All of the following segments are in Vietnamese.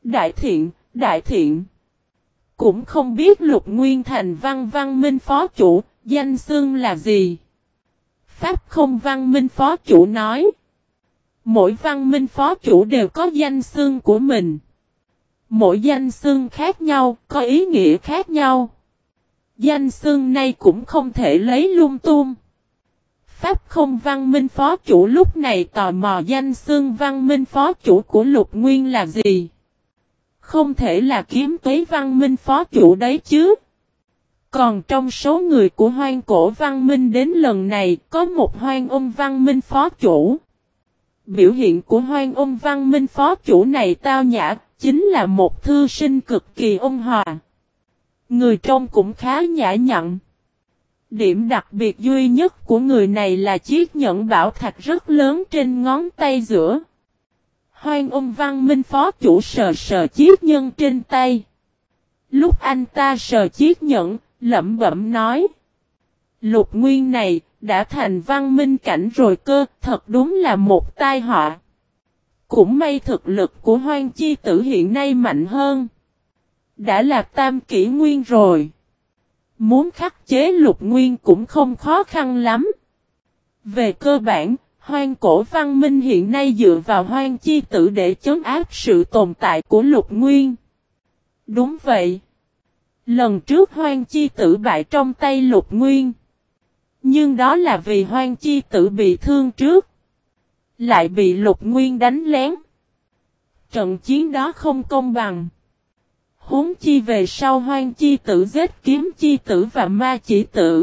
Đại thiện. Cũng không biết Lục Nguyên Thành văn minh phó chủ, danh xưng là gì? Pháp không văn minh phó chủ nói. Mỗi văn minh phó chủ đều có danh xưng của mình. Mỗi danh xưng khác nhau, có ý nghĩa khác nhau. Danh xưng này cũng không thể lấy lung tung. Pháp không văn minh phó chủ lúc này tò mò danh xưng văn minh phó chủ của Lục Nguyên là gì? Không thể là Kiếm Tuế văn minh phó chủ đấy chứ. Còn trong số người của Hoang Cổ văn minh đến lần này có một Hoang Ôn văn minh phó chủ. Biểu hiện của Hoang Ôn văn minh phó chủ này tao nhã, chính là một thư sinh cực kỳ ôn hòa. Người trông cũng khá nhã nhặn. Điểm đặc biệt duy nhất của người này là chiếc nhẫn bảo thạch rất lớn trên ngón tay giữa. Hoang Ôn văn minh phó chủ sờ sờ chiếc nhẫn trên tay. Lúc anh ta sờ chiếc nhẫn, lẩm bẩm nói. Lục Nguyên này, đã thành văn minh cảnh rồi cơ, thật đúng là một tai họa. Cũng may thực lực của Hoang Chi Tử hiện nay mạnh hơn. Đã là tam kỷ nguyên rồi. Muốn khắc chế Lục Nguyên cũng không khó khăn lắm. Về cơ bản, Hoang Cổ văn minh hiện nay dựa vào Hoang Chi Tử để trấn áp sự tồn tại của Lục Nguyên. Đúng vậy. Lần trước Hoang Chi Tử bại trong tay Lục Nguyên. Nhưng đó là vì Hoang Chi Tử bị thương trước. Lại bị Lục Nguyên đánh lén. Trận chiến đó không công bằng. Huống chi về sau Hoang Chi Tử giết Kiếm Chi Tử và Ma Chỉ Tử.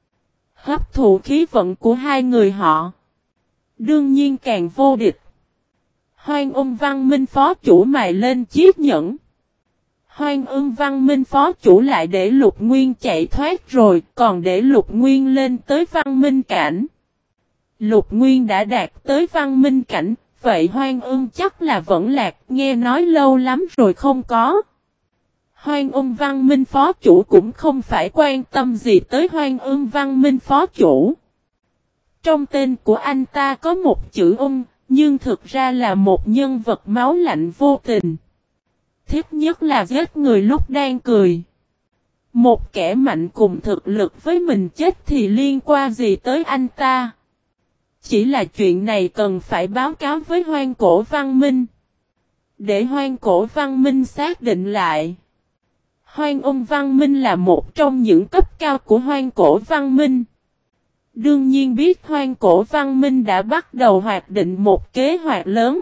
Hấp thụ khí vận của hai người họ. Đương nhiên càng vô địch. Hoang Ôn văn minh phó chủ mài lên chiếc nhẫn. Hoang Ôn văn minh phó chủ lại để Lục Nguyên chạy thoát rồi, còn để Lục Nguyên lên tới văn minh cảnh. Lục Nguyên đã đạt tới văn minh cảnh, vậy Hoang Ôn chắc là vẫn lạc, nghe nói lâu lắm rồi không có. Hoang Ôn văn minh phó chủ cũng không phải quan tâm gì tới Hoang Ôn văn minh phó chủ. Trong tên của anh ta có một chữ Ôn, nhưng thực ra là một nhân vật máu lạnh vô tình. Thích nhất là giết người lúc đang cười. Một kẻ mạnh cùng thực lực với mình chết thì liên quan gì tới anh ta? Chỉ là chuyện này cần phải báo cáo với Hoang Cổ văn minh. Để Hoang Cổ văn minh xác định lại. Hoang Ôn văn minh là một trong những cấp cao của Hoang Cổ văn minh. Đương nhiên biết Hoang Cổ văn minh đã bắt đầu hoạch định một kế hoạch lớn.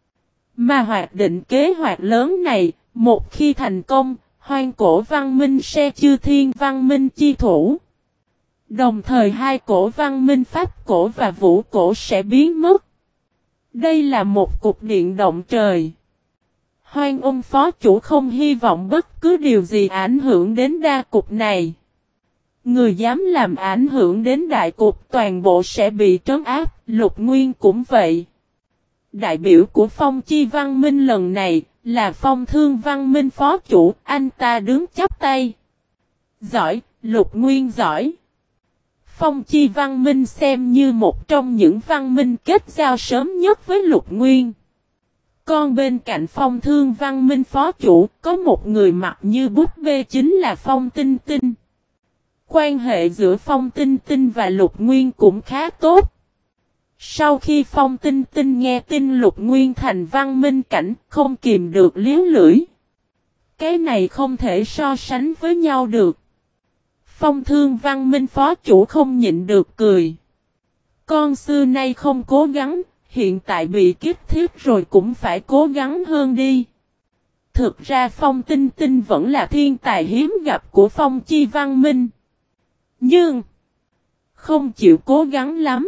Mà hoạch định kế hoạch lớn này, một khi thành công, Hoang Cổ văn minh sẽ chư thiên văn minh chi thủ. Đồng thời hai cổ văn minh Pháp cổ và Vũ cổ sẽ biến mất. Đây là một cục điện động trời. Hoang Ôn phó chủ không hy vọng bất cứ điều gì ảnh hưởng đến đa cục này. Người dám làm ảnh hưởng đến đại cục toàn bộ sẽ bị trấn áp, Lục Nguyên cũng vậy. Đại biểu của Phong Chi văn minh lần này là Phong Thương văn minh phó chủ, anh ta đứng chắp tay. Giỏi, Lục Nguyên giỏi. Phong Chi văn minh xem như một trong những văn minh kết giao sớm nhất với Lục Nguyên. Còn bên cạnh Phong Thương văn minh phó chủ có một người mặt như búp bê chính là Phong Tinh Tinh. Quan hệ giữa Phong Tinh Tinh và Lục Nguyên cũng khá tốt. Sau khi Phong Tinh Tinh nghe tin Lục Nguyên thành văn minh cảnh không kìm được liếu lưỡi. Cái này không thể so sánh với nhau được. Phong Thương văn minh phó chủ không nhịn được cười. Con xưa nay không cố gắng, hiện tại bị kiếp thiết rồi cũng phải cố gắng hơn đi. Thực ra Phong Tinh Tinh vẫn là thiên tài hiếm gặp của Phong Chi văn minh. Nhưng không chịu cố gắng lắm.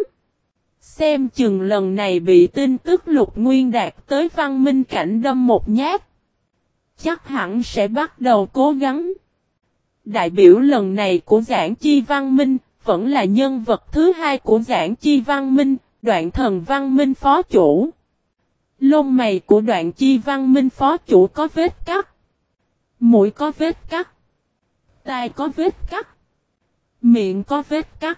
Xem chừng lần này bị tin tức Lục Nguyên đạt tới văn minh cảnh đâm một nhát. Chắc hẳn sẽ bắt đầu cố gắng. Đại biểu lần này của Giảng Chi văn minh vẫn là nhân vật thứ hai của Giảng Chi văn minh, Đoạn Thần văn minh phó chủ. Lông mày của Đoạn Chi văn minh phó chủ có vết cắt. Mũi có vết cắt. Tai có vết cắt. Miệng có vết cắt.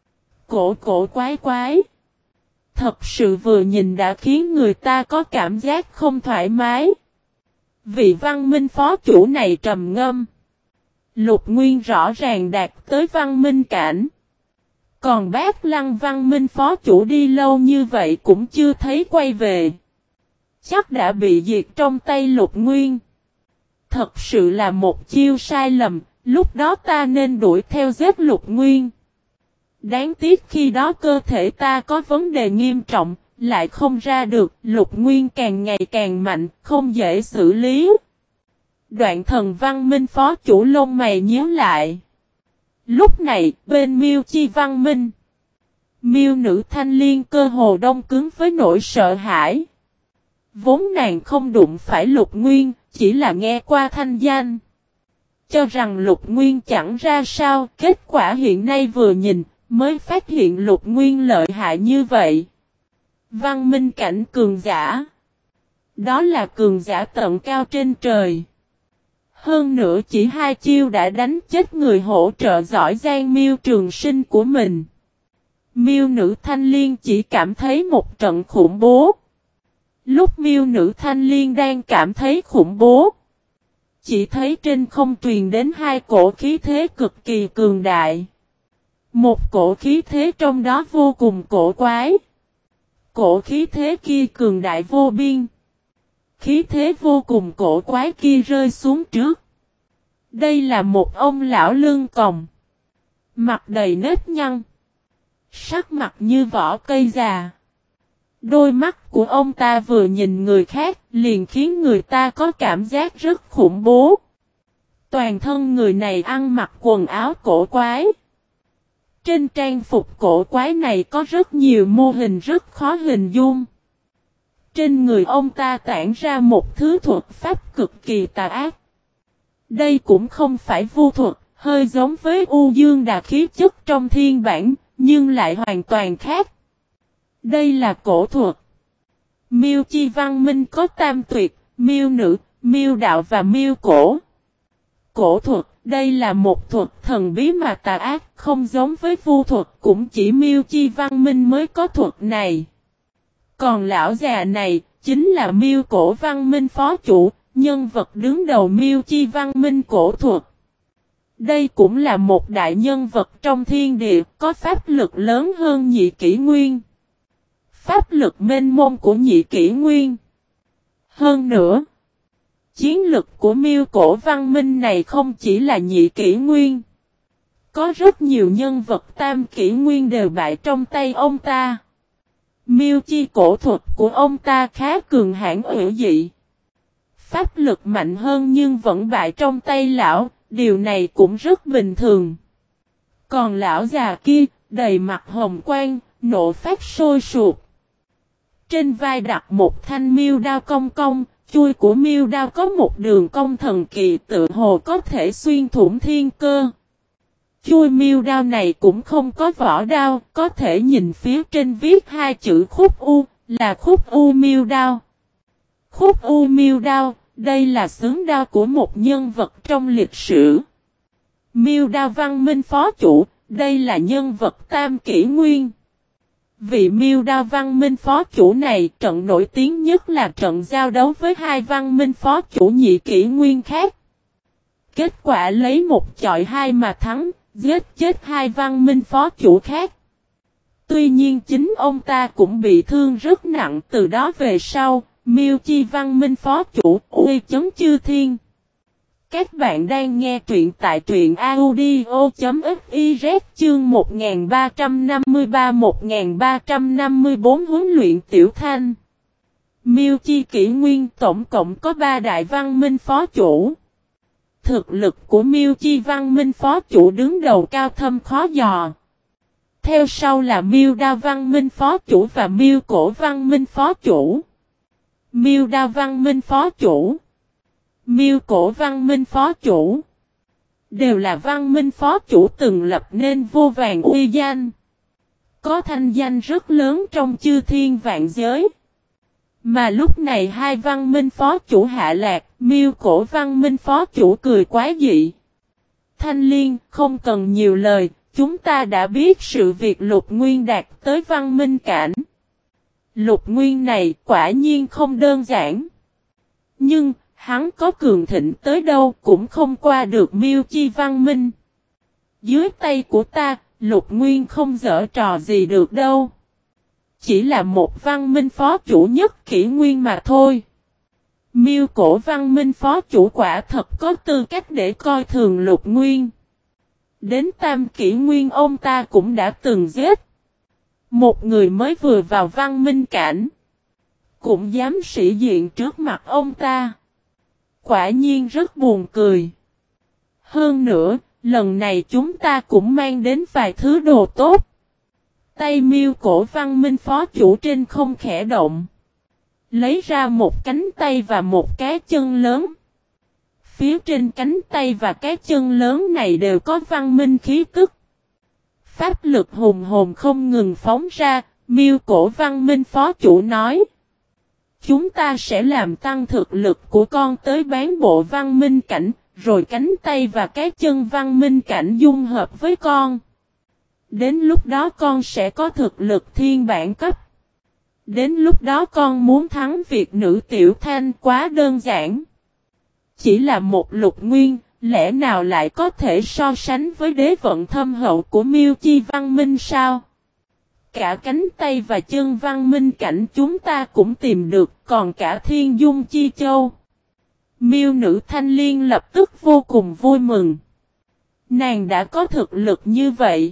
Cổ quái quái. Thật sự vừa nhìn đã khiến người ta có cảm giác không thoải mái. Vị văn minh phó chủ này trầm ngâm. Lục Nguyên rõ ràng đạt tới văn minh cảnh. Còn Bác Lăng văn minh phó chủ đi lâu như vậy cũng chưa thấy quay về. Chắc đã bị diệt trong tay Lục Nguyên. Thật sự là một chiêu sai lầm, lúc đó ta nên đuổi theo giết Lục Nguyên. Đáng tiếc khi đó cơ thể ta có vấn đề nghiêm trọng, lại không ra được, Lục Nguyên càng ngày càng mạnh, không dễ xử lý. Đoạn Thần văn minh phó chủ lông mày nhíu lại. Lúc này, bên Miêu Chi văn minh, Miêu nữ Thanh Liên cơ hồ đông cứng với nỗi sợ hãi. Vốn nàng không đụng phải Lục Nguyên, chỉ là nghe qua thanh danh. Cho rằng Lục Nguyên chẳng ra sao, kết quả hiện nay vừa nhìn, mới phát hiện Lục Nguyên lợi hại như vậy. Văn minh cảnh cường giả. Đó là cường giả tận cao trên trời. Hơn nữa chỉ 2 chiêu đã đánh chết người hỗ trợ giỏi giang Miêu Trường Sinh của mình. Miêu nữ Thanh Liên chỉ cảm thấy một trận khủng bố. Lúc Miêu nữ Thanh Liên đang cảm thấy khủng bố, chỉ thấy trên không truyền đến 2 cổ khí thế cực kỳ cường đại. Một cổ khí thế trong đó vô cùng cổ quái. Cổ khí thế kia cường đại vô biên. Khí thế vô cùng cổ quái kia rơi xuống trước. Đây là một ông lão lưng còng, mặt đầy nếp nhăn, sắc mặt như vỏ cây già. Đôi mắt của ông ta vừa nhìn người khác liền khiến người ta có cảm giác rất khủng bố. Toàn thân người này ăn mặc quần áo cổ quái. Trên trang phục cổ quái này có rất nhiều mô hình rất khó hình dung. Trên người ông ta tản ra một thứ thuật pháp cực kỳ tà ác. Đây cũng không phải vu thuật, hơi giống với U Dương Đà khí chất trong thiên bản, nhưng lại hoàn toàn khác. Đây là cổ thuật. Miêu Chi văn minh có tam tuyệt, Miêu nữ, Miêu đạo và Miêu cổ. Cổ thuật, đây là một thuật thần bí mà tà ác, không giống với vu thuật, cũng chỉ Miêu Chi văn minh mới có thuật này. Còn lão già này, chính là Miêu cổ văn minh phó chủ, nhân vật đứng đầu Miêu Chi văn minh cổ thuật. Đây cũng là một đại nhân vật trong thiên địa, có pháp lực lớn hơn Nhị Kỷ Nguyên. Pháp lực mênh mông của Nhị Kỷ Nguyên. Hơn nữa, chiến lực của Miêu cổ văn minh này không chỉ là Nhị Kỷ Nguyên. Có rất nhiều nhân vật Tam Kỷ Nguyên đều bại trong tay ông ta. Miêu Chi cổ thuật của ông ta khá cường hãn hữu dị. Pháp lực mạnh hơn nhưng vẫn bại trong tay lão, điều này cũng rất bình thường. Còn lão già kia, đầy mặt hồng quang, nộ phát sôi sụp. Trên vai đặt một thanh miêu đao cong cong, chui của miêu đao có một đường cong thần kỳ tự hồ có thể xuyên thủng thiên cơ. Chui miêu đao này cũng không có vỏ đao, có thể nhìn phía trên viết 2 chữ khúc U, là khúc U miêu đao. Khúc U miêu đao, đây là xướng đao của một nhân vật trong lịch sử. Miêu đao văn minh phó chủ, đây là nhân vật Tam Kỷ Nguyên. Vị Miêu đao văn minh phó chủ này trận nổi tiếng nhất là trận giao đấu với 2 văn minh phó chủ Nhị Kỷ Nguyên khác. Kết quả lấy 1 chọi 2 mà thắng, giết chết 2 văn minh phó chủ khác. Tuy nhiên chính ông ta cũng bị thương rất nặng, từ đó về sau, Miêu Chi văn minh phó chủ uy chấn chư thiên. Các bạn đang nghe truyện tại truyện audio.fiz chương 1353-1354 huấn luyện tiểu thanh. Miêu Chi Kỷ Nguyên tổng cộng có 3 đại văn minh phó chủ. Thực lực của Miêu Chi văn minh phó chủ đứng đầu cao thâm khó dò. Theo sau là Miêu đao văn minh phó chủ và Miêu cổ văn minh phó chủ. Miêu đao văn minh phó chủ, Miêu cổ văn minh phó chủ, đều là văn minh phó chủ từng lập nên vô vàn uy danh. Có thanh danh rất lớn trong chư thiên vạn giới. Mà lúc này 2 văn minh phó chủ hạ lạc, Miêu cổ văn minh phó chủ cười quái dị. Thanh Liên, không cần nhiều lời, chúng ta đã biết sự việc Lục Nguyên đạt tới văn minh cảnh. Lục Nguyên này quả nhiên không đơn giản. Nhưng, Hắn có cường thịnh tới đâu cũng không qua được Miêu Chi văn minh. Dưới tay của ta, Lục Nguyên không giở trò gì được đâu. Chỉ là một văn minh phó chủ nhất kỷ nguyên mà thôi. Miêu cổ văn minh phó chủ quả thật có tư cách để coi thường Lục Nguyên. Đến tam kỷ nguyên ông ta cũng đã từng giết. Một người mới vừa vào văn minh cảnh. Cũng dám sĩ diện trước mặt ông ta. Quả nhiên rất buồn cười. Hơn nữa, lần này chúng ta cũng mang đến vài thứ đồ tốt. Tay Miêu cổ văn minh phó chủ trên không khẽ động. Lấy ra một cánh tay và một cái chân lớn. Phía trên cánh tay và cái chân lớn này đều có văn minh khí tức. Pháp lực hùng hồn không ngừng phóng ra, Miêu cổ văn minh phó chủ nói. Chúng ta sẽ làm tăng thực lực của con tới bán bộ văn minh cảnh, rồi cánh tay và cái chân văn minh cảnh dung hợp với con. Đến lúc đó con sẽ có thực lực thiên bản cấp. Đến lúc đó con muốn thắng Việt nữ Tiểu Thanh quá đơn giản. Chỉ là một Lục Nguyên, lẽ nào lại có thể so sánh với đế vận thâm hậu của Miêu Chi văn minh sao? Cả cánh tay và chân văn minh cảnh chúng ta cũng tìm được, còn cả Thiên Dung Chi Châu. Miêu nữ Thanh Liên lập tức vô cùng vui mừng. Nàng đã có thực lực như vậy.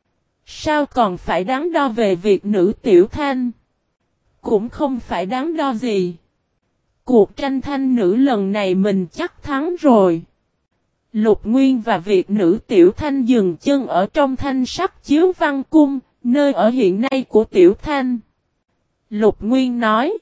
Sao còn phải đắn đo về việc nữ Tiểu Thanh? Cũng không phải đắn đo gì. Cuộc tranh thanh nữ lần này mình chắc thắng rồi. Lục Nguyên và Việt nữ Tiểu Thanh dừng chân ở trong Thanh Sắc Chiếu Văn Cung, nơi ở hiện nay của Tiểu Thanh. Lục Nguyên nói.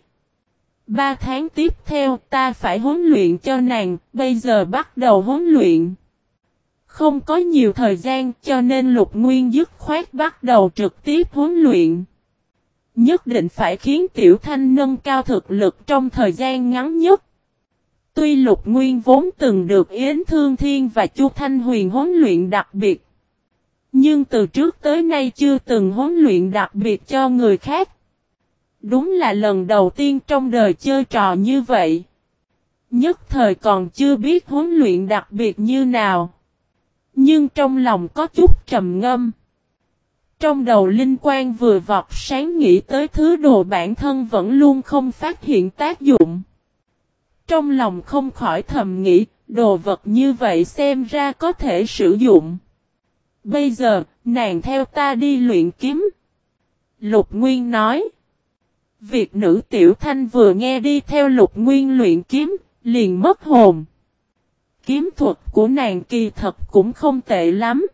3 tháng tiếp theo ta phải huấn luyện cho nàng, bây giờ bắt đầu huấn luyện. Không có nhiều thời gian cho nên Lục Nguyên dứt khoát bắt đầu trực tiếp huấn luyện. Nhất định phải khiến Tiểu Thanh nâng cao thực lực trong thời gian ngắn nhất. Tuy Lục Nguyên vốn từng được Yến Thương Thiên và Chu Thanh Huyền huấn luyện đặc biệt. Nhưng từ trước tới nay chưa từng huấn luyện đặc biệt cho người khác. Đúng là lần đầu tiên trong đời chơi trò như vậy. Nhất thời còn chưa biết huấn luyện đặc biệt như nào. Nhưng trong lòng có chút trầm ngâm. Trong đầu linh quang vừa vọt sáng nghĩ tới thứ đồ bản thân vẫn luôn không phát hiện tác dụng. Trong lòng không khỏi thầm nghĩ, đồ vật như vậy xem ra có thể sử dụng. Bây giờ, nàng theo ta đi luyện kiếm. Lục Nguyên nói. Việc nữ Tiểu Thanh vừa nghe đi theo Lục Nguyên luyện kiếm, liền mất hồn. Kiếm thuật của nàng kỳ thật cũng không tệ lắm.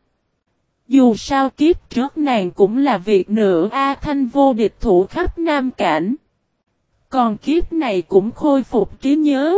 Dù sao kiếp trước nàng cũng là việc nữ A Thanh vô địch thủ khắp Nam Cảnh. Còn kiếp này cũng khôi phục trí nhớ.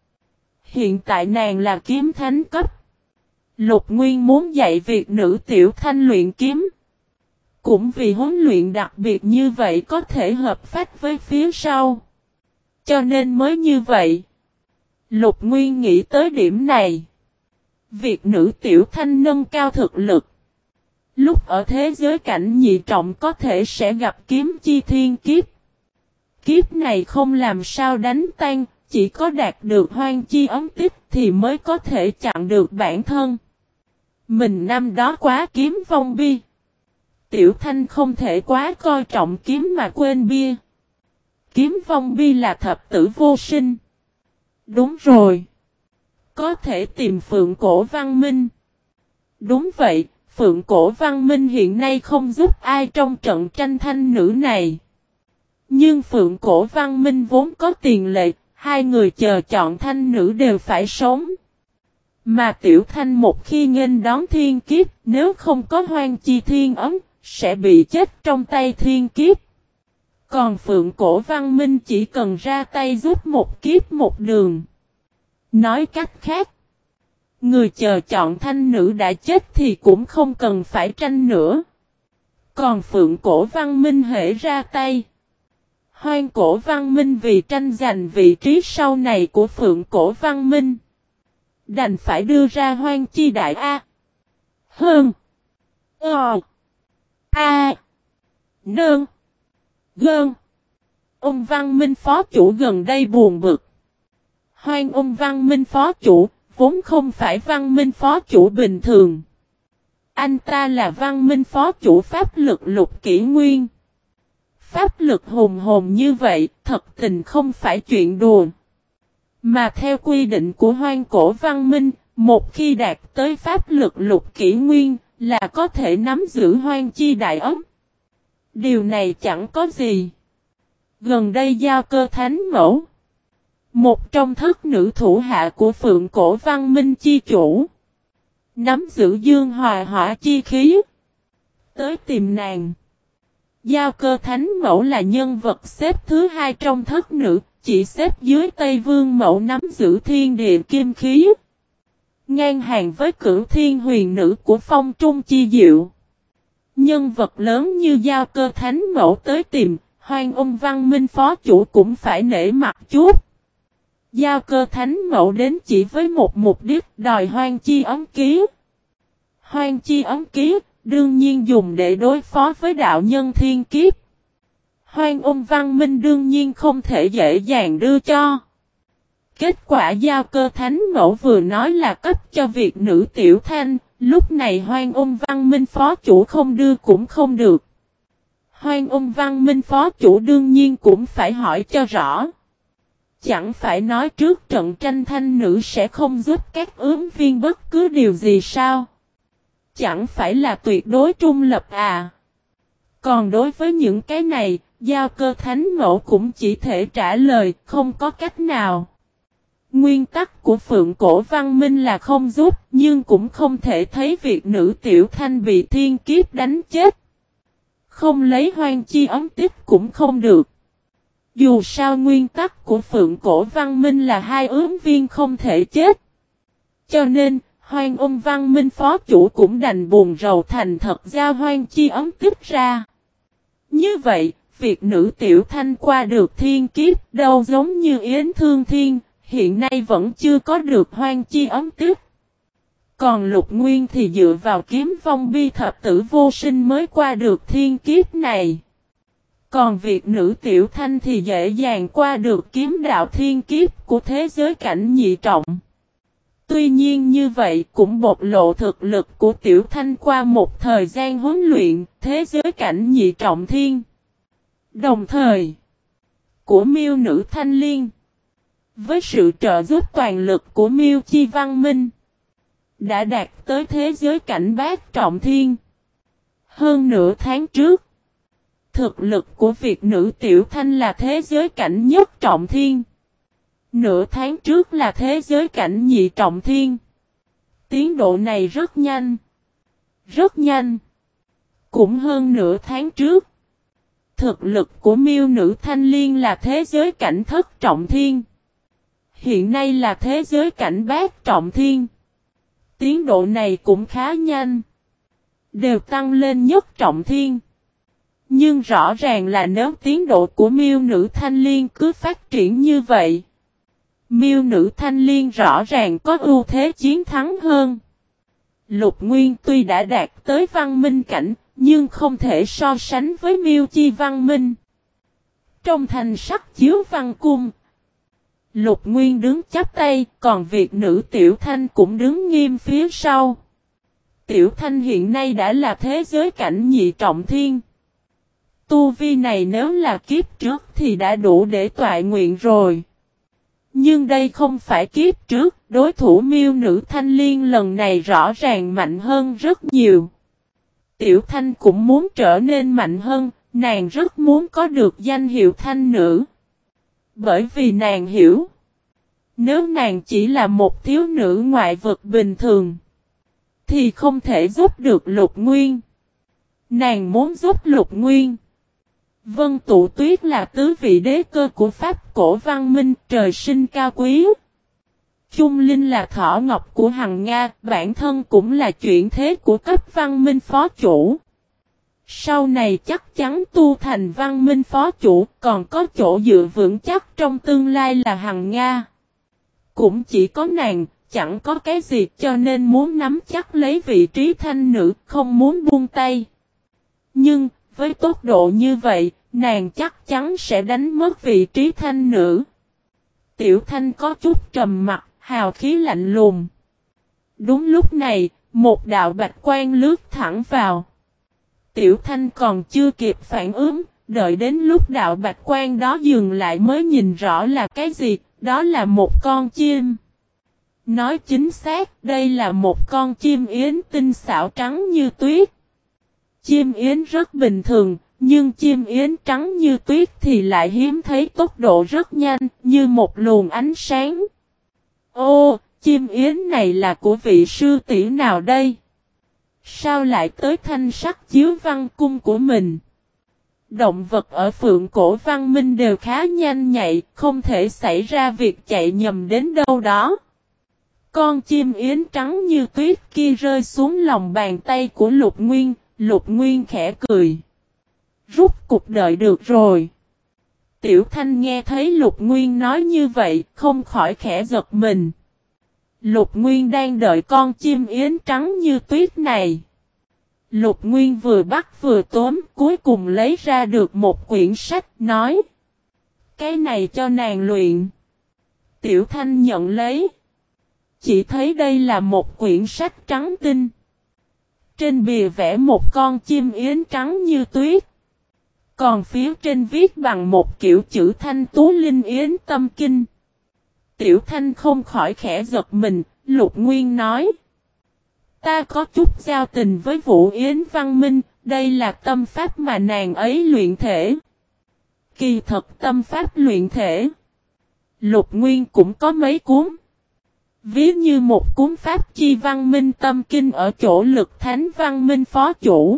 Hiện tại nàng là kiếm thánh cấp. Lục Nguyên muốn dạy việc nữ Tiểu Thanh luyện kiếm. Cũng vì huấn luyện đặc biệt như vậy có thể hợp phách với phía sau. Cho nên mới như vậy. Lục Nguyên nghĩ tới điểm này. Việc nữ Tiểu Thanh nâng cao thực lực. Lúc ở thế giới cảnh nhị trọng có thể sẽ gặp kiếm chi thiên kiếp. Kiếp này không làm sao đánh tan, chỉ có đạt được hoang chi ấm tích thì mới có thể chặn được bản thân. Mình năm đó quá kiếm vong bi. Tiểu Thanh không thể quá coi trọng kiếm mà quên bia. Kiếm vong bi là thập tử vô sinh. Đúng rồi. Có thể tìm Phượng Cổ Văn Minh. Đúng vậy, Phượng Cổ Văn Minh hiện nay không giúp ai trong trận tranh thanh nữ này. Nhưng Phượng Cổ Văn Minh vốn có tiền lệ, hai người chờ chọn thanh nữ đều phải sống. Mà Tiểu Thanh một khi nghênh đón thiên kiếp, nếu không có hoang chi thiên ấm, sẽ bị chết trong tay thiên kiếp. Còn Phượng Cổ Văn Minh chỉ cần ra tay giúp một kiếp một đường. Nói cách khác, người chờ chọn thanh nữ đã chết thì cũng không cần phải tranh nữa. Còn Phượng Cổ Văn Minh hễ ra tay. Hoang Cổ Văn Minh vì tranh giành vị trí sau này của Phượng Cổ Văn Minh. Đành phải đưa ra Hoang Chi Đại A. Hơn. A. Nương. Gơn. Ông Văn Minh phó chủ gần đây buồn bực. Hoang Ung Văn Minh phó chủ, vốn không phải Văn Minh phó chủ bình thường. Anh ta là Văn Minh phó chủ pháp lực lục kỷ nguyên. Pháp lực hùng hồn như vậy, thật tình không phải chuyện đùa. Mà theo quy định của Hoang Cổ Văn Minh, một khi đạt tới pháp lực lục kỷ nguyên, là có thể nắm giữ Hoang Chi Đại Ấm. Điều này chẳng có gì. Gần đây Giao Cơ Thánh Mẫu, một trong thất nữ thủ hạ của Phượng Cổ Văn Minh chi chủ, nắm giữ dương hòa hỏa chi khí, tới tìm nàng. Giao Cơ Thánh Mẫu là nhân vật xếp thứ hai trong thất nữ, chỉ xếp dưới Tây Vương Mẫu nắm giữ thiên địa kim khí, ngang hàng với Cửu Thiên Huyền Nữ của Phong Trung Chi Diệu. Nhân vật lớn như Giao Cơ Thánh Mẫu tới tìm, Hoang Ung Văn Minh phó chủ cũng phải nể mặt chút. Giao Cơ Thánh Mẫu đến chỉ với một mục đích đòi Hoang Chi ấm ký. Hoang Chi ấm ký, đương nhiên dùng để đối phó với đạo nhân thiên kiếp. Hoang Ung Văn Minh đương nhiên không thể dễ dàng đưa cho. Kết quả Giao Cơ Thánh Mẫu vừa nói là cấp cho việc nữ Tiểu Thanh, lúc này Hoang Ung Văn Minh phó chủ không đưa cũng không được. Hoang Ung Văn Minh phó chủ đương nhiên cũng phải hỏi cho rõ. Chẳng phải nói trước trận tranh thanh nữ sẽ không giúp các ứng viên bất cứ điều gì sao? Chẳng phải là tuyệt đối trung lập à? Còn đối với những cái này, Giao Cơ Thánh Mẫu cũng chỉ thể trả lời không có cách nào. Nguyên tắc của Phượng Cổ Văn Minh là không giúp, nhưng cũng không thể thấy việc nữ Tiểu Thanh bị thiên kiếp đánh chết. Không lấy Hoang Chi ấm tích cũng không được. Dù sao nguyên tắc của Phượng Cổ Văn Minh là hai ứng viên không thể chết. Cho nên, Hoang Ung Văn Minh phó chủ cũng đành buồn rầu thành thật giao Hoang Chi ấm tích ra. Như vậy, việc nữ Tiểu Thanh qua được thiên kiếp đâu giống như Yến Thương Thiên, hiện nay vẫn chưa có được Hoang Chi ấm tích. Còn Lục Nguyên thì dựa vào kiếm vong bi thập tử vô sinh mới qua được thiên kiếp này. Còn việc nữ Tiểu Thanh thì dễ dàng qua được kiếm đạo thiên kiếp của thế giới cảnh nhị trọng. Tuy nhiên như vậy cũng bộc lộ thực lực của Tiểu Thanh qua một thời gian huấn luyện thế giới cảnh nhị trọng thiên. Đồng thời, của Miêu Nữ Thanh Liên, với sự trợ giúp toàn lực của Miêu Chi Văn Minh, đã đạt tới thế giới cảnh bát trọng thiên. Hơn nửa tháng trước, thực lực của việc nữ Tiểu Thanh là thế giới cảnh nhất trọng thiên. Nửa tháng trước là thế giới cảnh nhị trọng thiên. Tiến độ này rất nhanh. Rất nhanh. Cũng hơn nửa tháng trước, thực lực của Miêu Nữ Thanh Liên là thế giới cảnh thất trọng thiên. Hiện nay là thế giới cảnh bát trọng thiên. Tiến độ này cũng khá nhanh. Đều tăng lên nhất trọng thiên. Nhưng rõ ràng là nếu tiến độ của Miêu Nữ Thanh Liên cứ phát triển như vậy, Miêu Nữ Thanh Liên rõ ràng có ưu thế chiến thắng hơn. Lục Nguyên tuy đã đạt tới văn minh cảnh, nhưng không thể so sánh với Miêu Chi Văn Minh. Trong thành sắc chiếu văn cung, Lục Nguyên đứng chắp tay, còn việc nữ Tiểu Thanh cũng đứng nghiêm phía sau. Tiểu Thanh hiện nay đã là thế giới cảnh nhị trọng thiên. Tu vi này nếu là kiếp trước thì đã đủ để toại nguyện rồi. Nhưng đây không phải kiếp trước, đối thủ Miêu Nữ Thanh Liên lần này rõ ràng mạnh hơn rất nhiều. Tiểu Thanh cũng muốn trở nên mạnh hơn, nàng rất muốn có được danh hiệu thanh nữ. Bởi vì nàng hiểu, nếu nàng chỉ là một thiếu nữ ngoại vực bình thường, thì không thể giúp được Lục Nguyên. Nàng muốn giúp Lục Nguyên. Vân Tụ Tuyết là tứ vị đế cơ của Pháp Cổ Văn Minh, trời sinh cao quý. Chung Linh là thỏ ngọc của Hằng Nga, bản thân cũng là chuyển thế của cấp Văn Minh phó chủ. Sau này chắc chắn tu thành Văn Minh phó chủ, còn có chỗ dựa vững chắc trong tương lai là Hằng Nga. Cũng chỉ có nàng, chẳng có cái gì cho nên muốn nắm chắc lấy vị trí thanh nữ, không muốn buông tay. Nhưng, với tốc độ như vậy, nàng chắc chắn sẽ đánh mất vị trí thanh nữ. Tiểu Thanh có chút trầm mặt, hào khí lạnh lùng. Đúng lúc này, một đạo bạch quang lướt thẳng vào. Tiểu Thanh còn chưa kịp phản ứng, đợi đến lúc đạo bạch quang đó dừng lại mới nhìn rõ là cái gì, đó là một con chim. Nói chính xác, đây là một con chim yến tinh xảo trắng như tuyết. Chim yến rất bình thường, nhưng chim yến trắng như tuyết thì lại hiếm thấy, tốc độ rất nhanh, như một luồng ánh sáng. Ô, chim yến này là của vị sư tỷ nào đây? Sao lại tới Thanh Sắc Chiếu Văn Cung của mình? Động vật ở Phượng Cổ Văn Minh đều khá nhanh nhạy, không thể xảy ra việc chạy nhầm đến đâu đó. Con chim yến trắng như tuyết kia rơi xuống lòng bàn tay của Lục Nguyên khẽ cười. Rút cục đợi được rồi. Tiểu Thanh nghe thấy Lục Nguyên nói như vậy, không khỏi khẽ giật mình. Lục Nguyên đang đợi con chim yến trắng như tuyết này. Lục Nguyên vừa bắt vừa tóm, cuối cùng lấy ra được một quyển sách, nói. Cái này cho nàng luyện. Tiểu Thanh nhận lấy. Chỉ thấy đây là một quyển sách trắng tinh. Trên bìa vẽ một con chim yến trắng như tuyết. Còn phía trên viết bằng một kiểu chữ Thanh Tú Linh Yến Tâm Kinh. Tiểu Thanh không khỏi khẽ giật mình, Lục Nguyên nói. Ta có chút giao tình với Vũ Yến Văn Minh, đây là tâm pháp mà nàng ấy luyện thể. Kỳ thật tâm pháp luyện thể. Lục Nguyên cũng có mấy cuốn. Ví như một cuốn pháp chi Văn Minh Tâm Kinh ở chỗ Lực Thánh Văn Minh phó chủ.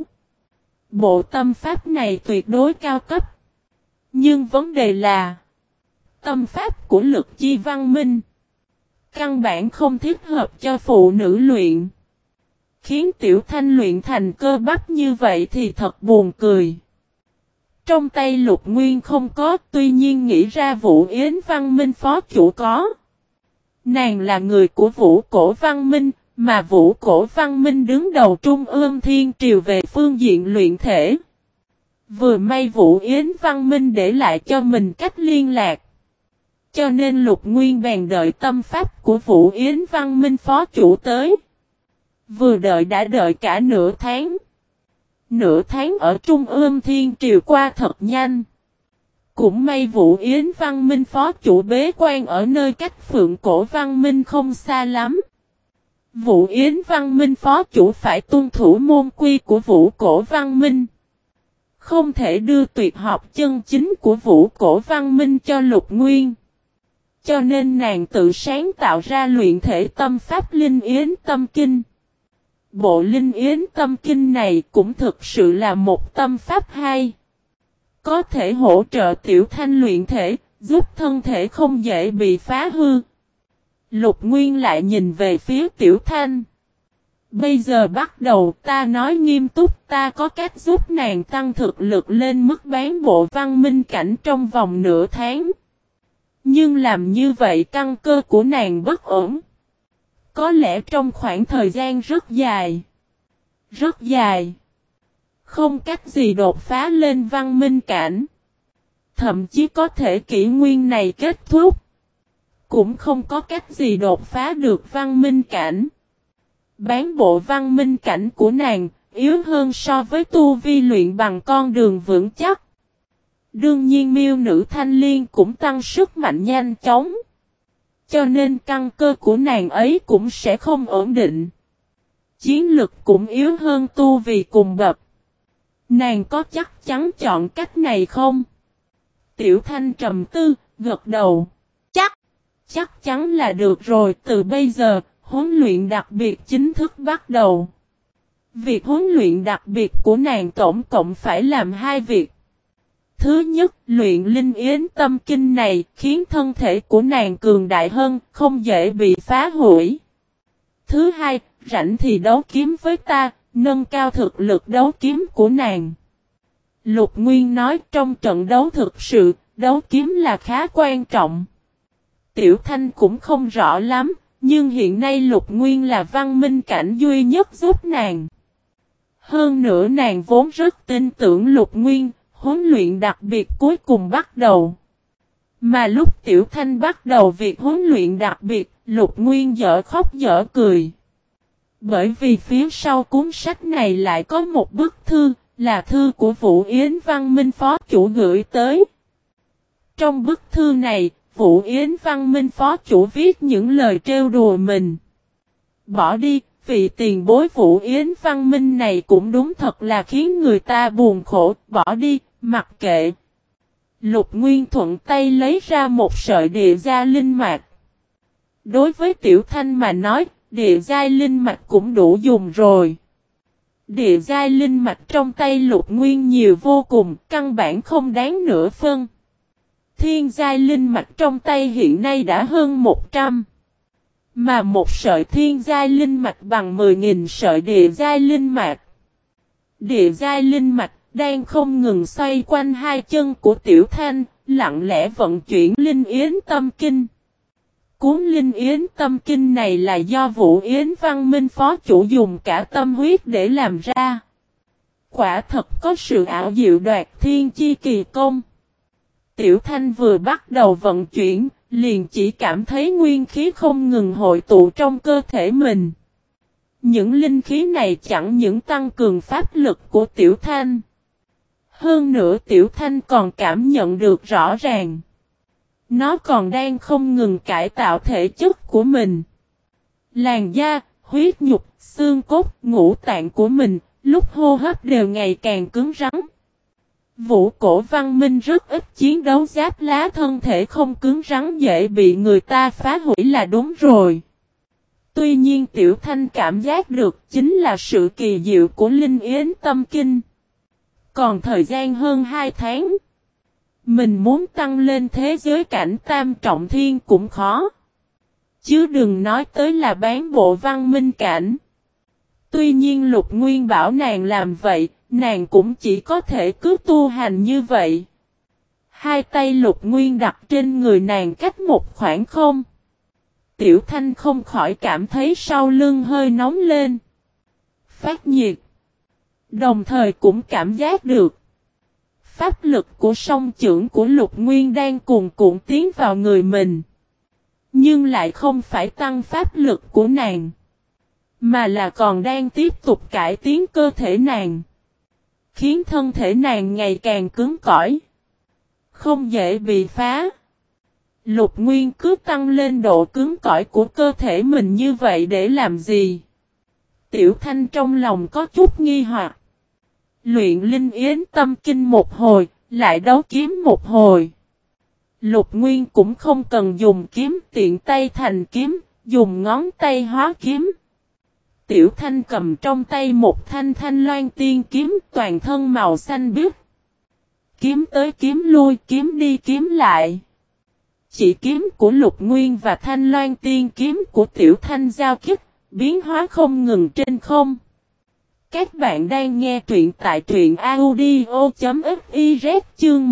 Bộ tâm pháp này tuyệt đối cao cấp. Nhưng vấn đề là tâm pháp của Lực chi Văn Minh căn bản không thích hợp cho phụ nữ luyện. Khiến Tiểu Thanh luyện thành cơ bắp như vậy thì thật buồn cười. Trong tay Lục Nguyên không có, tuy nhiên nghĩ ra Vũ Yến Văn Minh phó chủ có. Nàng là người của Vũ Cổ Văn Minh, mà Vũ Cổ Văn Minh đứng đầu Trung ương Thiên Triều về phương diện luyện thể. Vừa may Vũ Yến Văn Minh để lại cho mình cách liên lạc. Cho nên Lục Nguyên bèn đợi tâm pháp của Vũ Yến Văn Minh phó chủ tới. Vừa đợi đã đợi cả nửa tháng. Nửa tháng ở Trung ương Thiên Triều qua thật nhanh. Cũng may Vũ Yến Văn Minh phó chủ bế quan ở nơi cách Phượng Cổ Văn Minh không xa lắm. Vũ Yến Văn Minh phó chủ phải tuân thủ môn quy của Vũ Cổ Văn Minh. Không thể đưa tuyệt học chân chính của Vũ Cổ Văn Minh cho Lục Nguyên. Cho nên nàng tự sáng tạo ra luyện thể tâm pháp Linh Yến Tâm Kinh. Bộ Linh Yến Tâm Kinh này cũng thực sự là một tâm pháp hay. Có thể hỗ trợ Tiểu Thanh luyện thể, giúp thân thể không dễ bị phá hư. Lục Nguyên lại nhìn về phía Tiểu Thanh. Bây giờ bắt đầu ta nói nghiêm túc, ta có cách giúp nàng tăng thực lực lên mức bán bộ văn minh cảnh trong vòng nửa tháng. Nhưng làm như vậy căn cơ của nàng bất ổn. Có lẽ trong khoảng thời gian rất dài. Rất dài. Không cách gì đột phá lên văn minh cảnh. Thậm chí có thể kỷ nguyên này kết thúc. Cũng không có cách gì đột phá được văn minh cảnh. Bán bộ văn minh cảnh của nàng yếu hơn so với tu vi luyện bằng con đường vững chắc. Đương nhiên miêu nữ thanh liên cũng tăng sức mạnh nhanh chóng. Cho nên căn cơ của nàng ấy cũng sẽ không ổn định. Chiến lực cũng yếu hơn tu vì cùng bậc. Nàng có chắc chắn chọn cách này không? Tiểu Thanh trầm tư, gật đầu. Chắc chắn là được rồi, từ bây giờ, huấn luyện đặc biệt chính thức bắt đầu. Việc huấn luyện đặc biệt của nàng tổng cộng phải làm 2 việc. Thứ nhất, luyện Linh Yến Tâm Kinh này khiến thân thể của nàng cường đại hơn, không dễ bị phá hủy. Thứ hai, rảnh thì đấu kiếm với ta, nâng cao thực lực đấu kiếm của nàng. Lục Nguyên nói trong trận đấu thực sự, đấu kiếm là khá quan trọng. Tiểu Thanh cũng không rõ lắm, nhưng hiện nay Lục Nguyên là văn minh cảnh duy nhất giúp nàng. Hơn nữa nàng vốn rất tin tưởng Lục Nguyên, huấn luyện đặc biệt cuối cùng bắt đầu. Mà lúc Tiểu Thanh bắt đầu việc huấn luyện đặc biệt, Lục Nguyên dở khóc dở cười. Bởi vì phía sau cuốn sách này lại có một bức thư, là thư của Vũ Yến Văn Minh phó chủ gửi tới. Trong bức thư này, Vũ Yến Văn Minh phó chủ viết những lời trêu đùa mình. Bỏ đi, vị tiền bối Vũ Yến Văn Minh này cũng đúng thật là khiến người ta buồn khổ, bỏ đi, mặc kệ. Lục Nguyên thuận tay lấy ra một sợi địa gia linh mạch. Đối với Tiểu Thanh mà nói, địa giai linh mạch cũng đủ dùng rồi. Địa giai linh mạch trong tay Lục Nguyên nhiều vô cùng, căn bản không đáng nửa phân. Thiên giai linh mạch trong tay hiện nay đã hơn 100. Mà một sợi thiên giai linh mạch bằng 10.000 sợi địa giai linh mạch. Địa giai linh mạch đang không ngừng xoay quanh hai chân của Tiểu Thanh, lặng lẽ vận chuyển linh yến tâm kinh. Cuốn linh yến tâm kinh này là do Vũ Yến Văn Minh phó chủ dùng cả tâm huyết để làm ra. Quả thật có sự ảo diệu đoạt thiên chi kỳ công. Tiểu Thanh vừa bắt đầu vận chuyển, liền chỉ cảm thấy nguyên khí không ngừng hội tụ trong cơ thể mình. Những linh khí này chẳng những tăng cường pháp lực của Tiểu Thanh. Hơn nữa Tiểu Thanh còn cảm nhận được rõ ràng. Nó còn đang không ngừng cải tạo thể chất của mình. Làn da, huyết nhục, xương cốt, ngũ tạng của mình, lúc hô hấp đều ngày càng cứng rắn. Vũ cổ văn minh rất ít chiến đấu giáp lá, thân thể không cứng rắn dễ bị người ta phá hủy là đúng rồi. Tuy nhiên Tiểu Thanh cảm giác được chính là sự kỳ diệu của linh yến tâm kinh. Còn thời gian hơn 2 tháng. Mình muốn tăng lên thế giới cảnh tam trọng thiên cũng khó. Chứ đừng nói tới là bán bộ văn minh cảnh. Tuy nhiên Lục Nguyên bảo nàng làm vậy, nàng cũng chỉ có thể cứ tu hành như vậy. Hai tay Lục Nguyên đặt trên người nàng cách một khoảng không. Tiểu Thanh không khỏi cảm thấy sau lưng hơi nóng lên. Phát nhiệt. Đồng thời cũng cảm giác được. Pháp lực của song chưởng của Lục Nguyên đang cuồn cuộn tiến vào người mình. Nhưng lại không phải tăng pháp lực của nàng. Mà là còn đang tiếp tục cải tiến cơ thể nàng. Khiến thân thể nàng ngày càng cứng cỏi. Không dễ bị phá. Lục Nguyên cứ tăng lên độ cứng cỏi của cơ thể mình như vậy để làm gì? Tiểu Thanh trong lòng có chút nghi hoặc. Luyện linh yến tâm kinh một hồi, lại đấu kiếm một hồi. Lục Nguyên cũng không cần dùng kiếm, tiện tay thành kiếm, dùng ngón tay hóa kiếm. Tiểu Thanh cầm trong tay một thanh thanh loan tiên kiếm, toàn thân màu xanh biếc. Kiếm tới kiếm lui, kiếm đi kiếm lại. Chỉ kiếm của Lục Nguyên và thanh loan tiên kiếm của Tiểu Thanh giao kích, biến hóa không ngừng trên không. Các bạn đang nghe truyện tại truyện audio.fiz chương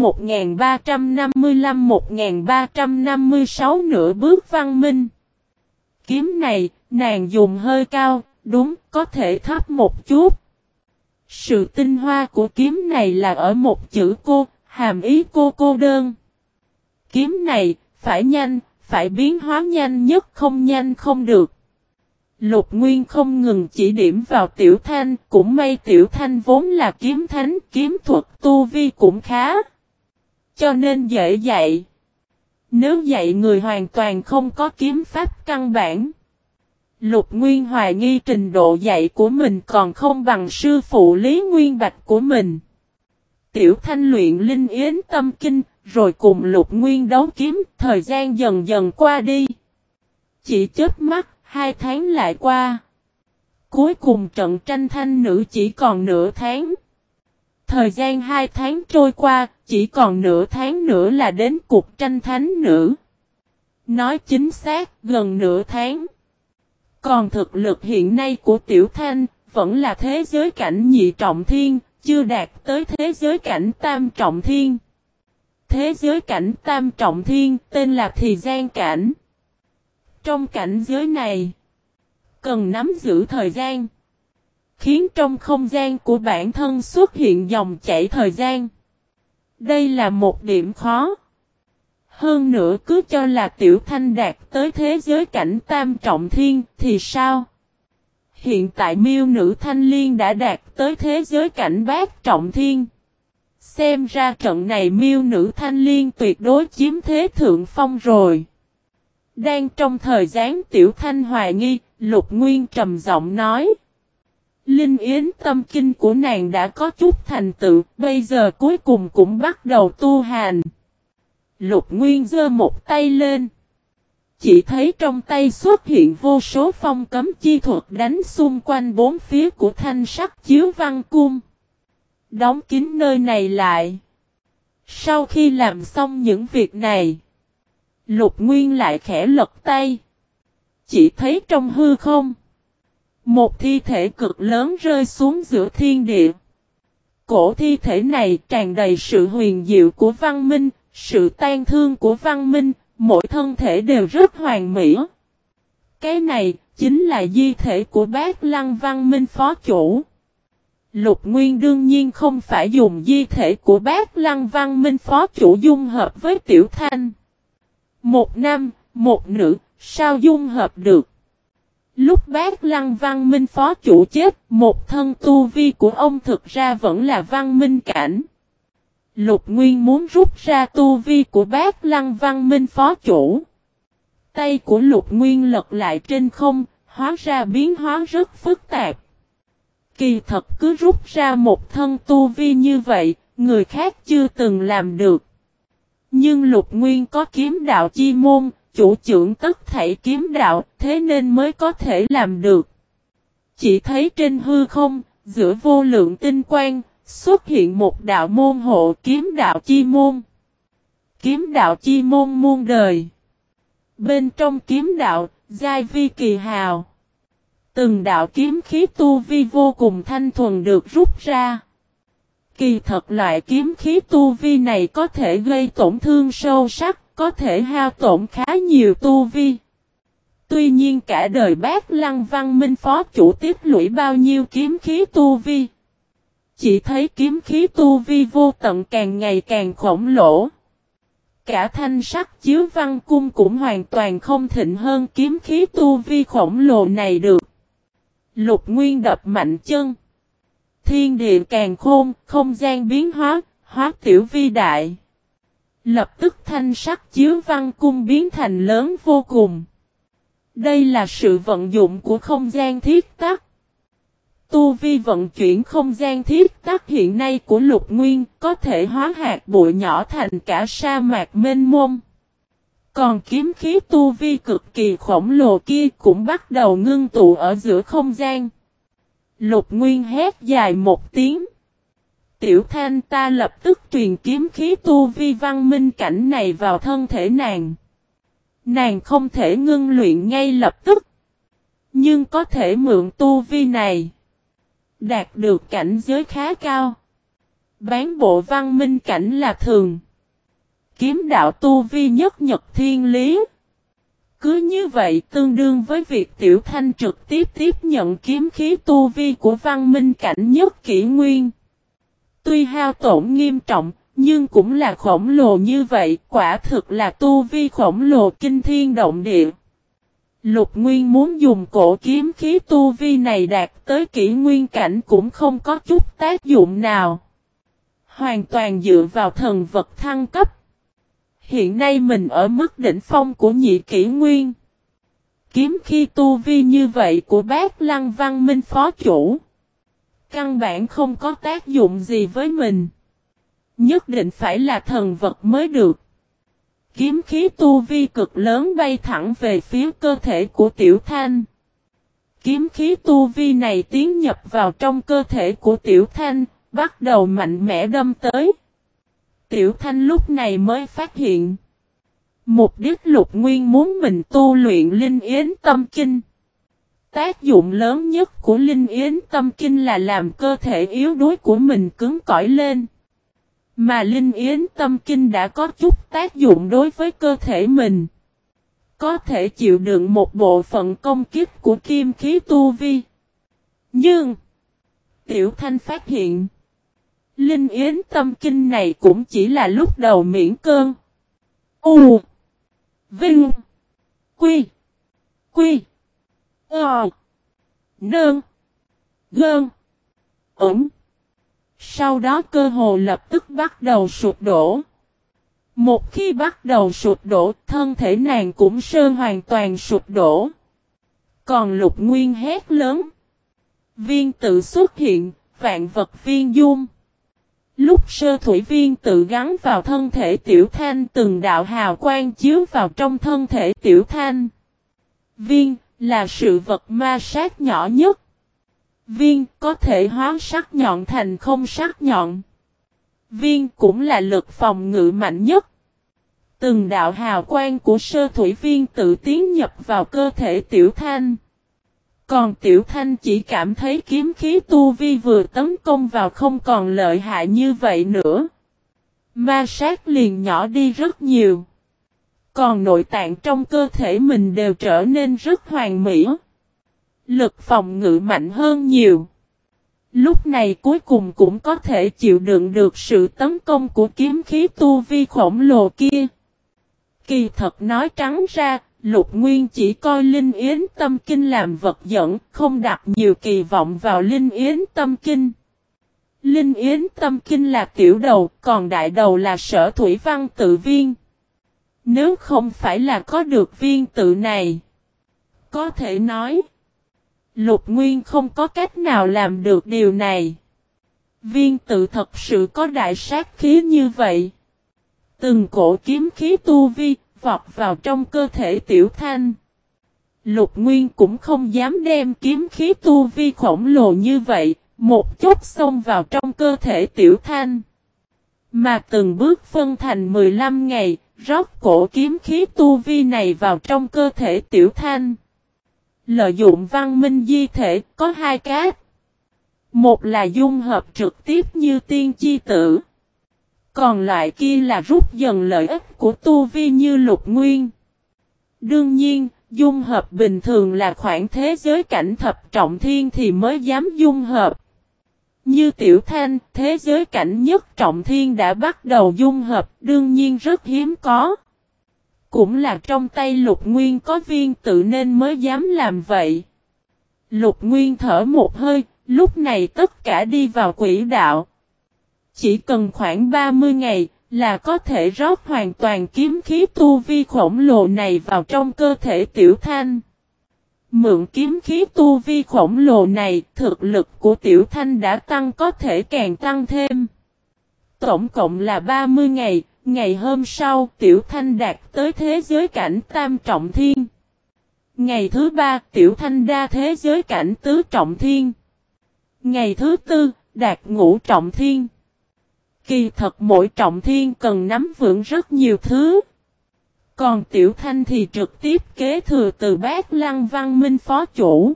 1355-1356 nửa bước văn minh. Kiếm này, nàng dùng hơi cao, đúng, có thể thấp một chút. Sự tinh hoa của kiếm này là ở một chữ cô, hàm ý cô đơn. Kiếm này, phải nhanh, phải biến hóa nhanh nhất, không nhanh không được. Lục Nguyên không ngừng chỉ điểm vào Tiểu Thanh, cũng may Tiểu Thanh vốn là kiếm thánh, kiếm thuật tu vi cũng khá. Cho nên dễ dạy. Nếu dạy người hoàn toàn không có kiếm pháp căn bản. Lục Nguyên hoài nghi trình độ dạy của mình còn không bằng sư phụ Lý Nguyên Bạch của mình. Tiểu Thanh luyện linh yến tâm kinh, rồi cùng Lục Nguyên đấu kiếm, thời gian dần dần qua đi. Chỉ chớp mắt, 2 tháng lại qua. Cuối cùng trận tranh thanh nữ chỉ còn nửa tháng. Thời gian 2 tháng trôi qua, chỉ còn nửa tháng nữa là đến cuộc tranh thánh nữ. Nói chính xác, gần nửa tháng. Còn thực lực hiện nay của Tiểu Thanh, vẫn là thế giới cảnh nhị trọng thiên, chưa đạt tới thế giới cảnh tam trọng thiên. Thế giới cảnh tam trọng thiên, tên là Thì Gian Cảnh. Trong cảnh giới này, cần nắm giữ thời gian, khiến trong không gian của bản thân xuất hiện dòng chảy thời gian. Đây là một điểm khó. Hơn nữa cứ cho là Tiểu Thanh đạt tới thế giới cảnh tam trọng thiên thì sao? Hiện tại miêu nữ Thanh Liên đã đạt tới thế giới cảnh bát trọng thiên. Xem ra trận này miêu nữ Thanh Liên tuyệt đối chiếm thế thượng phong rồi. Đang trong thời gian Tiểu Thanh hoài nghi, Lục Nguyên trầm giọng nói. Linh yến tâm kinh của nàng đã có chút thành tựu, bây giờ cuối cùng cũng bắt đầu tu hành. Lục Nguyên giơ một tay lên. Chỉ thấy trong tay xuất hiện vô số phong cấm chi thuật đánh xung quanh bốn phía của thanh sắc chiếu văn cung. Đóng kín nơi này lại. Sau khi làm xong những việc này, Lục Nguyên lại khẽ lật tay. Chỉ thấy trong hư không, một thi thể cực lớn rơi xuống giữa thiên địa. Cổ thi thể này tràn đầy sự huyền diệu của văn minh, sự tan thương của văn minh, mỗi thân thể đều rất hoàn mỹ. Cái này chính là di thể của Bát Lăng Văn Minh phó chủ. Lục Nguyên đương nhiên không phải dùng di thể của Bát Lăng Văn Minh phó chủ dung hợp với Tiểu Thanh. Một nam, một nữ, sao dung hợp được? Lúc Bát Lăng Văn Minh phó chủ chết, một thân tu vi của ông thực ra vẫn là văn minh cảnh. Lục Nguyên muốn rút ra tu vi của Bát Lăng Văn Minh phó chủ. Tay của Lục Nguyên lật lại trên không, hóa ra biến hóa rất phức tạp. Kỳ thật cứ rút ra một thân tu vi như vậy, người khác chưa từng làm được. Nhưng Lục Nguyên có kiếm đạo chi môn, chủ trưởng tất thảy kiếm đạo, thế nên mới có thể làm được. Chỉ thấy trên hư không, giữa vô lượng tinh quang, xuất hiện một đạo môn hộ kiếm đạo chi môn. Kiếm đạo chi môn muôn đời. Bên trong kiếm đạo, giai vi kỳ hào. Từng đạo kiếm khí tu vi vô cùng thanh thuần được rút ra. Kỳ thật loại kiếm khí tu vi này có thể gây tổn thương sâu sắc, có thể hao tổn khá nhiều tu vi. Tuy nhiên cả đời Bát Lăng Văn Minh phó chủ tiếp lũy bao nhiêu kiếm khí tu vi. Chỉ thấy kiếm khí tu vi vô tận càng ngày càng khổng lồ. Cả thanh sắc chiếu văn cung cũng hoàn toàn không thịnh hơn kiếm khí tu vi khổng lồ này được. Lục Nguyên đập mạnh chân. Thiên địa càng khôn, không gian biến hóa, hóa tiểu vi đại. Lập tức thanh sắc chiếu văn cung biến thành lớn vô cùng. Đây là sự vận dụng của không gian thiết tắc. Tu vi vận chuyển không gian thiết tắc hiện nay của Lục Nguyên có thể hóa hạt bụi nhỏ thành cả sa mạc mênh mông. Còn kiếm khí tu vi cực kỳ khổng lồ kia cũng bắt đầu ngưng tụ ở giữa không gian. Lục Nguyên hét dài một tiếng. Tiểu Thanh ta lập tức truyền kiếm khí tu vi văn minh cảnh này vào thân thể nàng. Nàng không thể ngưng luyện ngay lập tức. Nhưng có thể mượn tu vi này. Đạt được cảnh giới khá cao. Bán bộ văn minh cảnh là thường. Kiếm đạo tu vi nhất nhật thiên lý. Cứ như vậy tương đương với việc Tiểu Thanh trực tiếp tiếp nhận kiếm khí tu vi của văn minh cảnh nhất kỷ nguyên. Tuy hao tổn nghiêm trọng, nhưng cũng là khổng lồ như vậy, quả thực là tu vi khổng lồ kinh thiên động địa. Lục Nguyên muốn dùng cổ kiếm khí tu vi này đạt tới kỷ nguyên cảnh cũng không có chút tác dụng nào. Hoàn toàn dựa vào thần vật thăng cấp. Hiện nay mình ở mức đỉnh phong của nhị kỷ nguyên. Kiếm khí tu vi như vậy của Bát Lăng Văn Minh phó chủ. Căn bản không có tác dụng gì với mình. Nhất định phải là thần vật mới được. Kiếm khí tu vi cực lớn bay thẳng về phía cơ thể của Tiểu Thanh. Kiếm khí tu vi này tiến nhập vào trong cơ thể của Tiểu Thanh, bắt đầu mạnh mẽ đâm tới. Tiểu Thanh lúc này mới phát hiện. Mục đích Lục Nguyên muốn mình tu luyện Linh Yến Tâm Kinh. Tác dụng lớn nhất của Linh Yến Tâm Kinh là làm cơ thể yếu đuối của mình cứng cỏi lên. Mà Linh Yến Tâm Kinh đã có chút tác dụng đối với cơ thể mình. Có thể chịu đựng một bộ phận công kích của kim khí tu vi. Nhưng, Tiểu Thanh phát hiện, Linh Yến Tâm Kinh này cũng chỉ là lúc đầu miễn cơn. U. Vinh. Quy. Quy. Ờ. Nơn. Gơn. Ẩn. Sau đó cơ hồ lập tức bắt đầu sụp đổ. Một khi bắt đầu sụp đổ, thân thể nàng cũng hoàn toàn sụp đổ. Còn Lục Nguyên hét lớn. Viên tự xuất hiện, vạn vật viên dung. Lúc sơ thủy viên tự gắn vào thân thể Tiểu Thanh, từng đạo hào quang chiếu vào trong thân thể Tiểu Thanh. Viên là sự vật ma sát nhỏ nhất. Viên có thể hóa sắc nhọn thành không sắc nhọn. Viên cũng là lực phòng ngự mạnh nhất. Từng đạo hào quang của sơ thủy viên tự tiến nhập vào cơ thể Tiểu Thanh. Còn Tiểu Thanh chỉ cảm thấy kiếm khí tu vi vừa tấn công vào không còn lợi hại như vậy nữa. Ma sát liền nhỏ đi rất nhiều. Còn nội tạng trong cơ thể mình đều trở nên rất hoàn mỹ. Lực phòng ngự mạnh hơn nhiều. Lúc này cuối cùng cũng có thể chịu đựng được sự tấn công của kiếm khí tu vi khổng lồ kia. Kỳ thật nói trắng ra, Lục Nguyên chỉ coi Linh Yến Tâm Kinh làm vật dẫn, không đặt nhiều kỳ vọng vào Linh Yến Tâm Kinh. Linh Yến Tâm Kinh là tiểu đầu, còn đại đầu là Sở Thủy Văn Tự Viên. Nếu không phải là có được viên tự này, có thể nói, Lục Nguyên không có cách nào làm được điều này. Viên tự thật sự có đại sát khí như vậy. Từng cổ kiếm khí tu vi, vọt vào trong cơ thể Tiểu Thanh. Lục Nguyên cũng không dám đem kiếm khí tu vi khổng lồ như vậy, một chút xông vào trong cơ thể Tiểu Thanh. Mà từng bước phân thành 15 ngày, rót cổ kiếm khí tu vi này vào trong cơ thể Tiểu Thanh. Lợi dụng văn minh di thể có hai cách. Một là dung hợp trực tiếp như tiên chi tử. Còn loại kia là rút dần lợi ích của tu vi như Lục Nguyên. Đương nhiên, dung hợp bình thường là khoảng thế giới cảnh thập trọng thiên thì mới dám dung hợp. Như Tiểu Thanh, thế giới cảnh nhất trọng thiên đã bắt đầu dung hợp, đương nhiên rất hiếm có. Cũng là trong tay Lục Nguyên có viên tự nên mới dám làm vậy. Lục Nguyên thở một hơi, lúc này tất cả đi vào quỹ đạo. Chỉ cần khoảng 30 ngày là có thể rót hoàn toàn kiếm khí tu vi khổng lồ này vào trong cơ thể Tiểu Thanh. Mượn kiếm khí tu vi khổng lồ này, thực lực của Tiểu Thanh đã tăng có thể càng tăng thêm. Tổng cộng là 30 ngày, ngày hôm sau Tiểu Thanh đạt tới thế giới cảnh tam trọng thiên. Ngày thứ 3 Tiểu Thanh đa thế giới cảnh tứ trọng thiên. Ngày thứ 4 đạt ngũ trọng thiên. Kỳ thật mỗi trọng thiên cần nắm vững rất nhiều thứ. Còn Tiểu Thanh thì trực tiếp kế thừa từ Bát Lăng Văn Minh phó chủ.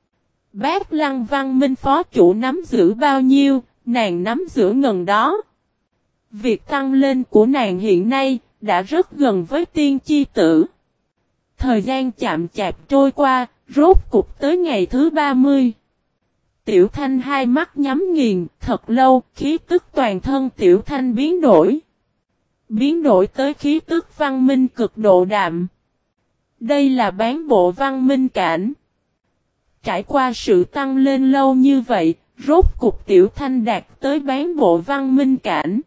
Bát Lăng Văn Minh phó chủ nắm giữ bao nhiêu, nàng nắm giữ ngần đó. Việc tăng lên của nàng hiện nay đã rất gần với tiên chi tử. Thời gian chậm chạp trôi qua, rốt cục tới ngày thứ 30. Tiểu Thanh hai mắt nhắm nghiền, thật lâu, khí tức toàn thân Tiểu Thanh biến đổi. Biến đổi tới khí tức văn minh cực độ đạm. Đây là bán bộ văn minh cảnh. Trải qua sự tăng lên lâu như vậy, rốt cục Tiểu Thanh đạt tới bán bộ văn minh cảnh.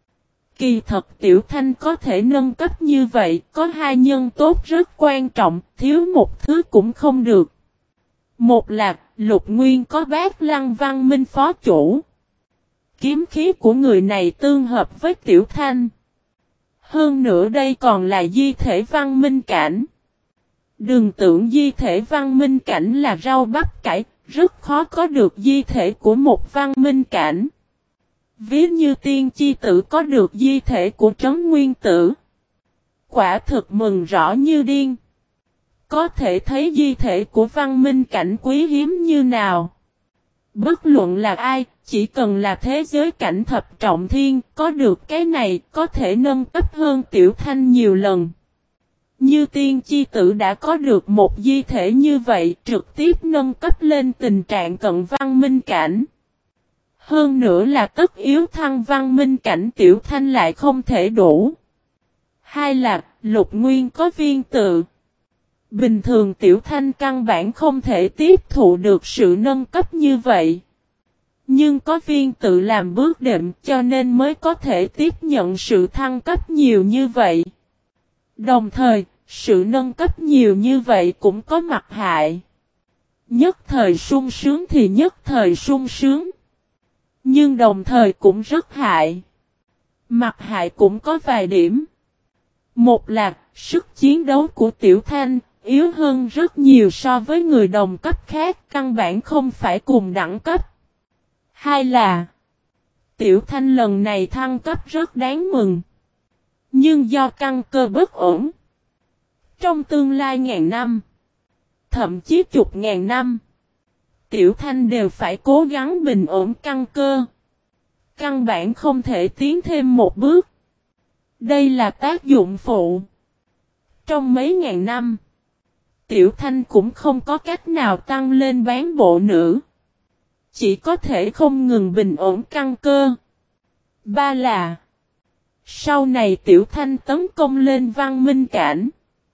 Kỳ thật Tiểu Thanh có thể nâng cấp như vậy, có hai nhân tố rất quan trọng, thiếu một thứ cũng không được. Một là, Lục Nguyên có Bát Lăng Văn Minh phó chủ. Kiếm khí của người này tương hợp với Tiểu Thanh. Hơn nữa đây còn là di thể văn minh cảnh. Đừng tưởng di thể văn minh cảnh là rau bắp cải, rất khó có được di thể của một văn minh cảnh. Ví như tiên chi tử có được di thể của Trấn Nguyên Tử. Quả thực mừng rõ như điên. Có thể thấy di thể của văn minh cảnh quý hiếm như nào. Bất luận là ai, chỉ cần là thế giới cảnh thập trọng thiên, có được cái này có thể nâng cấp hơn Tiểu Thanh nhiều lần. Như tiên chi tử đã có được một di thể như vậy, trực tiếp nâng cấp lên tình trạng cận văn minh cảnh. Hơn nữa là tất yếu thăng văn minh cảnh Tiểu Thanh lại không thể đủ. Hai là Lục Nguyên có viên tự. Bình thường Tiểu Thanh căn bản không thể tiếp thụ được sự nâng cấp như vậy. Nhưng có viên tự làm bước đệm cho nên mới có thể tiếp nhận sự thăng cấp nhiều như vậy. Đồng thời, sự nâng cấp nhiều như vậy cũng có mặt hại. Nhất thời sung sướng thì nhất thời sung sướng. Nhưng đồng thời cũng rất hại. Mặt hại cũng có vài điểm. Một là sức chiến đấu của Tiểu Thanh yếu hơn rất nhiều so với người đồng cấp khác, căn bản không phải cùng đẳng cấp. Hai là Tiểu Thanh lần này thăng cấp rất đáng mừng. Nhưng do căn cơ bất ổn. Trong tương lai ngàn năm, thậm chí chục ngàn năm, Tiểu Thanh đều phải cố gắng bình ổn căn cơ. Căn bản không thể tiến thêm một bước. Đây là tác dụng phụ. Trong mấy ngàn năm, Tiểu Thanh cũng không có cách nào tăng lên bán bộ nữa. Chỉ có thể không ngừng bình ổn căn cơ. Ba là sau này Tiểu Thanh tấn công lên văn minh cảnh.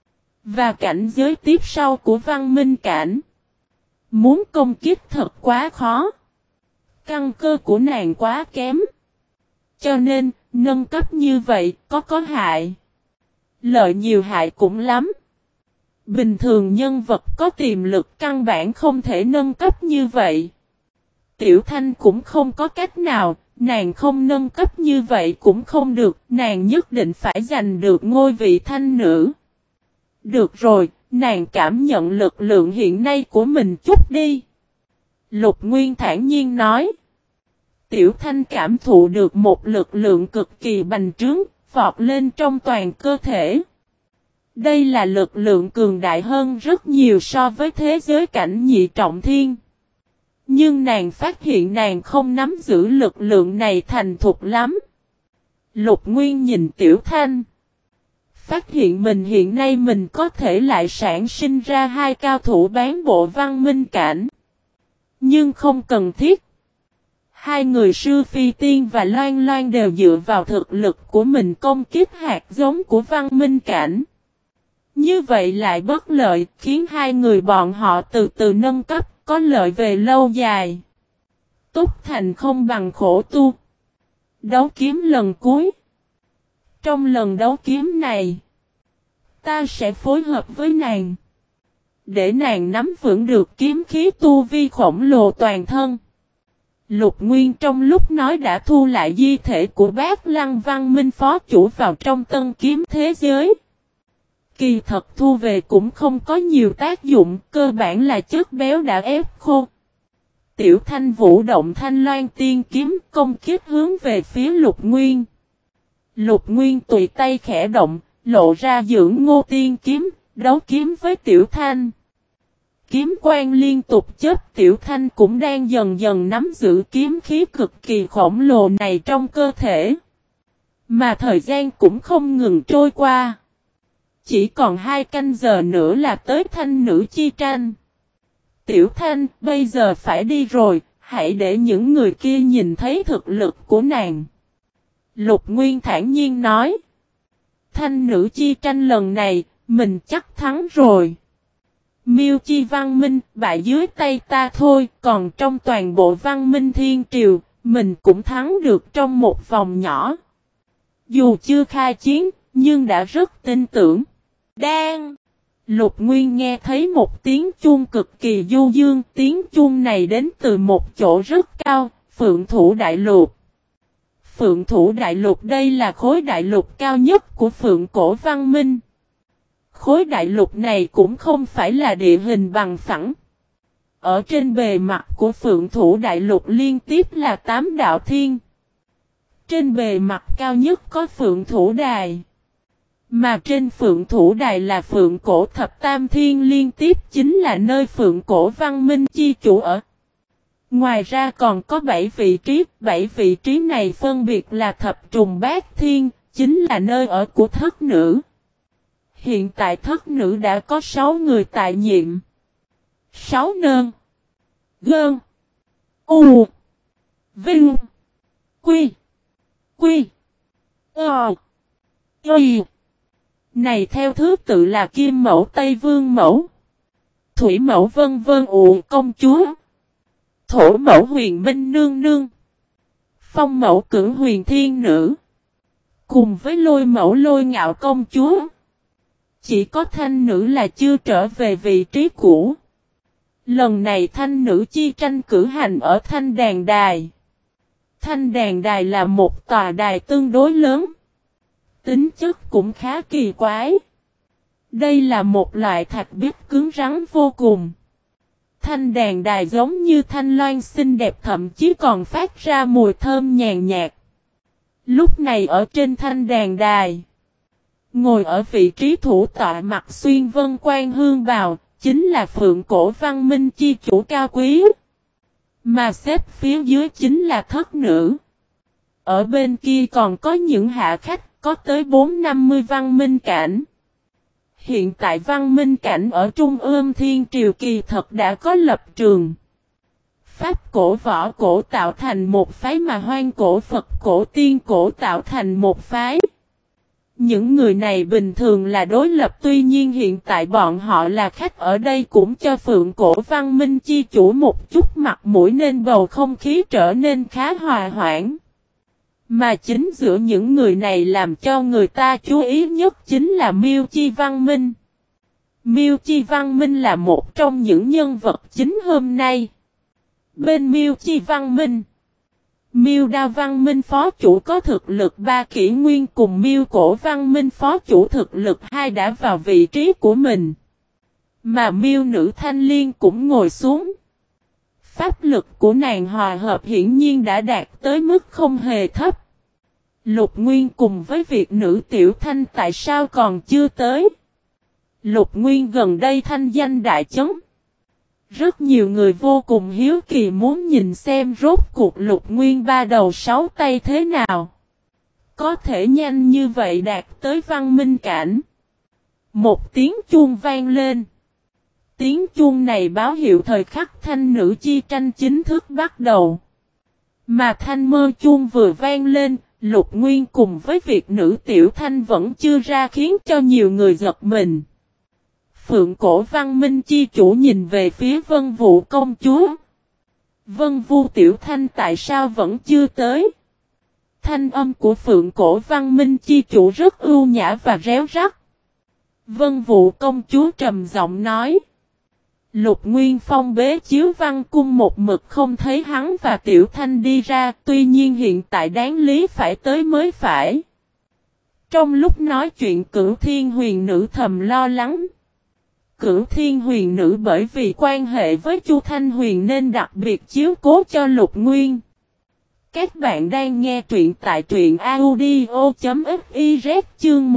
Và cảnh giới tiếp sau của văn minh cảnh. Muốn công kích thật quá khó. Căn cơ của nàng quá kém. Cho nên, nâng cấp như vậy có hại. Lợi nhiều hại cũng lắm. Bình thường nhân vật có tiềm lực căn bản không thể nâng cấp như vậy. Tiểu Thanh cũng không có cách nào, nàng không nâng cấp như vậy cũng không được, nàng nhất định phải giành được ngôi vị thanh nữ. Được rồi, nàng cảm nhận lực lượng hiện nay của mình chút đi. Lục Nguyên thản nhiên nói. Tiểu Thanh cảm thụ được một lực lượng cực kỳ bành trướng, vọt lên trong toàn cơ thể. Đây là lực lượng cường đại hơn rất nhiều so với thế giới cảnh nhị trọng thiên. Nhưng nàng phát hiện nàng không nắm giữ lực lượng này thành thục lắm. Lục Nguyên nhìn Tiểu Thanh. Phát hiện mình hiện nay mình có thể lại sản sinh ra hai cao thủ bán bộ văn minh cảnh. Nhưng không cần thiết. Hai người Sư Phi Tiên và Loan Loan đều dựa vào thực lực của mình công kích hạt giống của văn minh cảnh. Như vậy lại bất lợi, khiến hai người bọn họ từ từ nâng cấp, có lợi về lâu dài. Túc thành không bằng khổ tu. Đấu kiếm lần cuối. Trong lần đấu kiếm này, ta sẽ phối hợp với nàng. Để nàng nắm vững được kiếm khí tu vi khổng lồ toàn thân. Lục Nguyên trong lúc nói đã thu lại di thể của Bác Lăng Văn Minh phó chủ vào trong tân kiếm thế giới. Kỳ thật thu về cũng không có nhiều tác dụng, cơ bản là chất béo đã ép khô. Tiểu Thanh vũ động thanh loan tiên kiếm công kích hướng về phía Lục Nguyên. Lục Nguyên tùy tay khẽ động, lộ ra dưỡng ngô tiên kiếm, đấu kiếm với Tiểu Thanh. Kiếm quang liên tục chớp, Tiểu Thanh cũng đang dần dần nắm giữ kiếm khí cực kỳ khổng lồ này trong cơ thể. Mà thời gian cũng không ngừng trôi qua. Chỉ còn 2 canh giờ nữa là tới thanh nữ chi tranh. Tiểu Thanh, bây giờ phải đi rồi, hãy để những người kia nhìn thấy thực lực của nàng. Lục Nguyên thản nhiên nói. Thanh nữ chi tranh lần này, mình chắc thắng rồi. Miêu chi văn minh, bại dưới tay ta thôi, còn trong toàn bộ văn minh thiên triều, mình cũng thắng được trong một vòng nhỏ. Dù chưa khai chiến, nhưng đã rất tin tưởng. Đang! Lục Nguyên nghe thấy một tiếng chuông cực kỳ du dương, tiếng chuông này đến từ một chỗ rất cao, Phượng Thủ Đại Lục. Phượng Thủ Đại Lục đây là khối đại lục cao nhất của Phượng Cổ Văn Minh. Khối đại lục này cũng không phải là địa hình bằng phẳng. Ở trên bề mặt của Phượng Thủ Đại Lục liên tiếp là 8 đạo thiên. Trên bề mặt cao nhất có Phượng Thủ Đài. Mà trên Phượng Thủ Đài là Phượng Cổ Thập Tam Thiên liên tiếp chính là nơi Phượng Cổ Văn Minh chi chủ ở. Ngoài ra còn có 7 vị trí này phân biệt là Thập Trùng Bát Thiên, chính là nơi ở của thất nữ. Hiện tại thất nữ đã có 6 người tại nhiệm. 6 nơn. Gơn. U. Vinh. Quy. Quy. Ờ. Y. Này theo thứ tự là Kim Mẫu Tây Vương Mẫu, Thủy Mẫu Vân Vân Ụ Công Chúa, Thổ Mẫu Huyền Minh Nương Nương, Phong Mẫu Cửu Huyền Thiên Nữ, cùng với Lôi Mẫu Lôi Ngạo Công Chúa. Chỉ có Thanh Nữ là chưa trở về vị trí cũ. Lần này Thanh Nữ chi tranh cử hành ở Thanh Đàn Đài. Thanh Đàn Đài là một tòa đài tương đối lớn. Tính chất cũng khá kỳ quái. Đây là một loại thạch biếc cứng rắn vô cùng. Thanh Đàn Đài giống như thanh loan xinh đẹp, thậm chí còn phát ra mùi thơm nhàn nhạt. Lúc này ở trên Thanh Đàn Đài, ngồi ở vị trí thủ tọa mặc xuyên vân quan hương bào, chính là Phượng Cổ Văn Minh chi chủ cao quý. Mà xếp phía dưới chính là thất nữ. Ở bên kia còn có những hạ khách, có tới 450 văn minh cảnh. Hiện tại văn minh cảnh ở Trung ương Thiên Triều kỳ thật đã có lập trường. Pháp cổ võ cổ tạo thành một phái, mà hoang cổ Phật cổ tiên cổ tạo thành một phái. Những người này bình thường là đối lập, tuy nhiên hiện tại bọn họ là khách ở đây cũng cho Phượng Cổ Văn Minh chi chủ một chút mặt mũi, nên bầu không khí trở nên khá hòa hoãn. Mà chính giữa những người này làm cho người ta chú ý nhất chính là Miêu Chi Văn Minh. Miêu Chi Văn Minh là một trong những nhân vật chính hôm nay. Bên Miêu Chi Văn Minh, Miêu Đao Văn Minh phó chủ có thực lực 3 kỷ nguyên cùng Miêu Cổ Văn Minh phó chủ thực lực 2 đã vào vị trí của mình. Mà Miêu Nữ Thanh Liên cũng ngồi xuống. Pháp lực của nàng hòa hợp hiển nhiên đã đạt tới mức không hề thấp. Lục Nguyên cùng với việc Nữ Tiểu Thanh tại sao còn chưa tới? Lục Nguyên gần đây thanh danh đại chấn. Rất nhiều người vô cùng hiếu kỳ muốn nhìn xem rốt cuộc Lục Nguyên 3 đầu 6 tay thế nào. Có thể nhanh như vậy đạt tới văn minh cảnh. Một tiếng chuông vang lên. Tiếng chuông này báo hiệu thời khắc thanh nữ chi tranh chính thức bắt đầu. Mà thanh mơ chuông vừa vang lên, Lục Nguyên cùng với việc Nữ Tiểu Thanh vẫn chưa ra, khiến cho nhiều người giật mình. Phượng Cổ Văn Minh chi chủ nhìn về phía Vân Vũ công chúa. Vân Vu Tiểu Thanh tại sao vẫn chưa tới? Thanh âm của Phượng Cổ Văn Minh chi chủ rất ưu nhã và réo rắt. Vân Vũ công chúa trầm giọng nói. Lục Nguyên phong bế chiếu văn cung một mực không thấy hắn và Tiểu Thanh đi ra, tuy nhiên hiện tại đáng lý phải tới mới phải. Trong lúc nói chuyện Cửu Thiên Huyền Nữ thầm lo lắng. Cửu Thiên Huyền Nữ bởi vì quan hệ với Chu Thanh Huyền nên đặc biệt chiếu cố cho Lục Nguyên. Các bạn đang nghe truyện tại truyện audio.fiz chương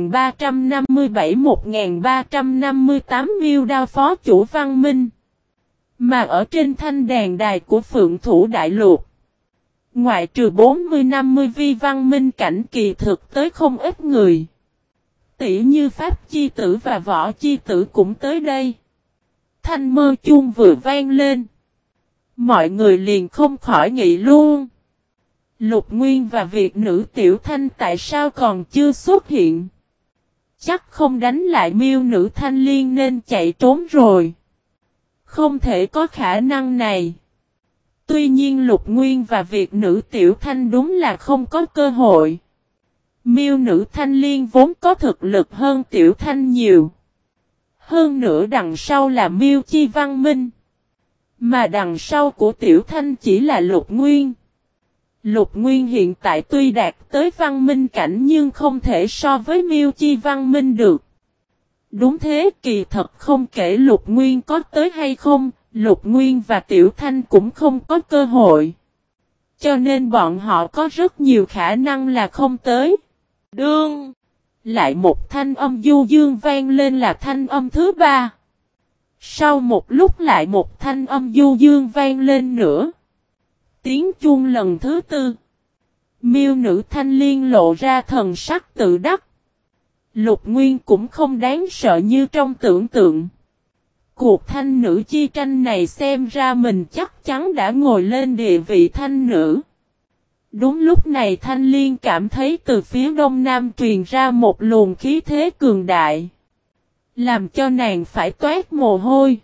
1357-1358 Miêu Đao phó chủ Văn Minh. Mà ở trên Thanh Đàn Đài của Phượng Thủ Đại Lục, ngoại trừ 40-50 vi văn minh cảnh kỳ thực tới không ít người. Tỷ như Pháp Chi Tử và Võ Chi Tử cũng tới đây. Thanh mơ chuông vừa vang lên, mọi người liền không khỏi nghĩ luôn. Lục Nguyên và việc Nữ Tiểu Thanh tại sao còn chưa xuất hiện? Chắc không đánh lại Miêu Nữ Thanh Liên nên chạy trốn rồi. Không thể có khả năng này. Tuy nhiên Lục Nguyên và việc Nữ Tiểu Thanh đúng là không có cơ hội. Miêu Nữ Thanh Liên vốn có thực lực hơn Tiểu Thanh nhiều. Hơn nữa đằng sau là Miêu Chi Văn Minh. Mà đằng sau của Tiểu Thanh chỉ là Lục Nguyên. Lục Nguyên hiện tại tuy đạt tới văn minh cảnh nhưng không thể so với Miêu Chi Văn Minh được. Đúng thế, kỳ thật không kể Lục Nguyên có tới hay không, Lục Nguyên và Tiểu Thanh cũng không có cơ hội. Cho nên bọn họ có rất nhiều khả năng là không tới. Đương! Lại một thanh âm du dương vang lên là thanh âm thứ 3. Sau một lúc lại một thanh âm du dương vang lên nữa. Tiếng chuông lần thứ 4. Miêu Nữ Thanh Liên lộ ra thần sắc tự đắc. Lục Nguyên cũng không đáng sợ như trong tưởng tượng. Cuộc thanh nữ chi tranh này xem ra mình chắc chắn đã ngồi lên địa vị thanh nữ. Đúng lúc này Thanh Liên cảm thấy từ phía đông nam truyền ra một luồng khí thế cường đại. Làm cho nàng phải toát mồ hôi.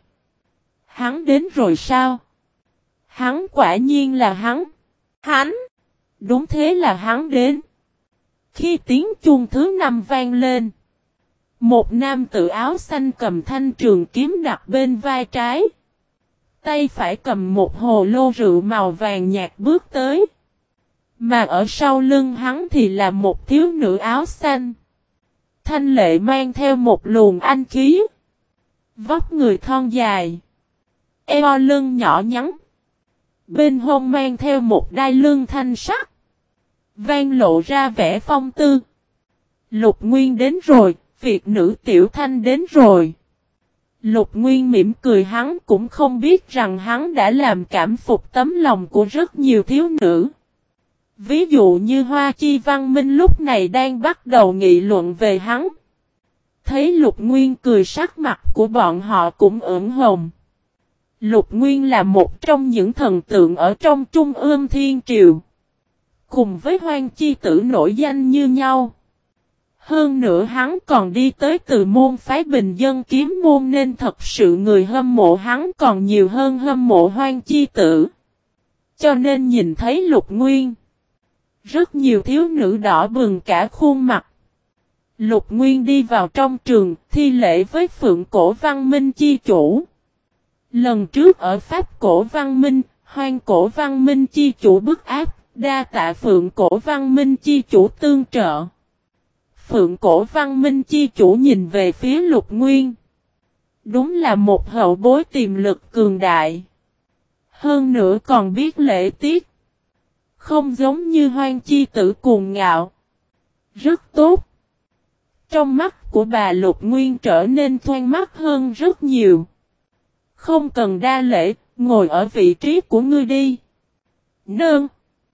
Hắn đến rồi sao? Hắn quả nhiên là hắn. Hắn! Đúng thế là hắn đến. Khi tiếng chuông thứ 5 vang lên. Một nam tử áo xanh cầm thanh trường kiếm đặt bên vai trái. Tay phải cầm một hồ lô rượu màu vàng nhạt bước tới. Mà ở sau lưng hắn thì là một thiếu nữ áo xanh. Thanh lệ mang theo một luồng anh khí. Vóc người thon dài. Eo lưng nhỏ nhắn. Bên hông mang theo một đai lưng thanh sắc. Vang lộ ra vẻ phong tư. Lục Nguyên đến rồi, việc nữ tiểu thanh đến rồi. Lục Nguyên mỉm cười, hắn cũng không biết rằng hắn đã làm cảm phục tấm lòng của rất nhiều thiếu nữ. Ví dụ như Hoa Chi Văn Minh lúc này đang bắt đầu nghị luận về hắn. Thấy Lục Nguyên cười, sắc mặt của bọn họ cũng ửng hồng. Lục Nguyên là một trong những thần tượng ở trong Trung ương Thiên Triều. Cùng với Hoang Chi Tử nổi danh như nhau. Hơn nữa hắn còn đi tới từ môn phái bình dân kiếm môn, nên thật sự người hâm mộ hắn còn nhiều hơn hâm mộ Hoang Chi Tử. Cho nên nhìn thấy Lục Nguyên, rất nhiều thiếu nữ đỏ bừng cả khuôn mặt. Lục Nguyên đi vào trong trường, thi lễ với Phượng Cổ Văn Minh chi chủ. Lần trước ở Pháp Cổ Văn Minh, Hoang Cổ Văn Minh chi chủ bức áp, đa tạ Phượng Cổ Văn Minh chi chủ tương trợ. Phượng Cổ Văn Minh chi chủ nhìn về phía Lục Nguyên. Đúng là một hậu bối tiềm lực cường đại. Hơn nữa còn biết lễ tiết. Không giống như Hoang Chi Tử cuồng ngạo. Rất tốt. Trong mắt của bà Lục Nguyên trở nên thoáng mắt hơn rất nhiều. Không cần đa lễ, ngồi ở vị trí của ngươi đi. Nương.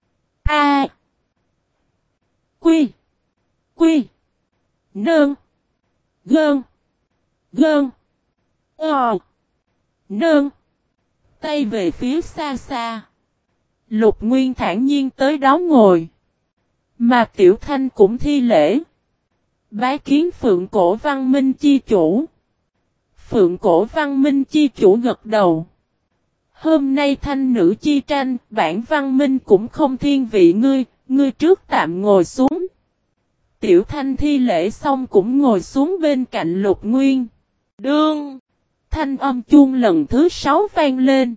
A. Quy. Quy. Nương. Gơn. Gơn. Nương. Tay về phía xa xa. Lục Nguyên thản nhiên tới đó ngồi. Mà Tiểu Thanh cũng thi lễ. Bái kiến Phượng Cổ Văn Minh chi chủ. Phượng Cổ Văn Minh chi chủ gật đầu. Hôm nay thanh nữ chi tranh, bản Văn Minh cũng không thiên vị ngươi, ngươi trước tạm ngồi xuống. Tiểu Thanh thi lễ xong cũng ngồi xuống bên cạnh Lục Nguyên. Đương! Thanh âm chuông lần thứ 6 vang lên.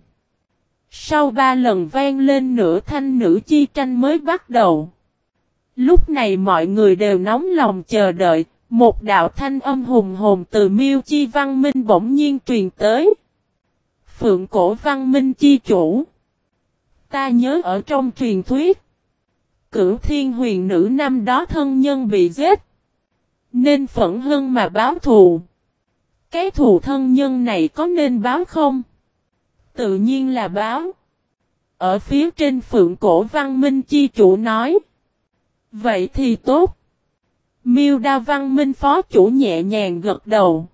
Sau 3 lần vang lên nữa thanh nữ chi tranh mới bắt đầu. Lúc này mọi người đều nóng lòng chờ đợi, một đạo thanh âm hùng hồn từ Miêu Chi Văn Minh bỗng nhiên truyền tới. Phượng Cổ Văn Minh chi chủ. Ta nhớ ở trong truyền thuyết, Cửu Thiên Huyền Nữ năm đó thân nhân bị giết, nên phẫn hận mà báo thù. Cái thù thân nhân này có nên báo không? Tự nhiên là báo. Ở phía trên Phượng Cổ Văn Minh chi chủ nói. Vậy thì tốt. Miêu Đao Văn Minh phó chủ nhẹ nhàng gật đầu.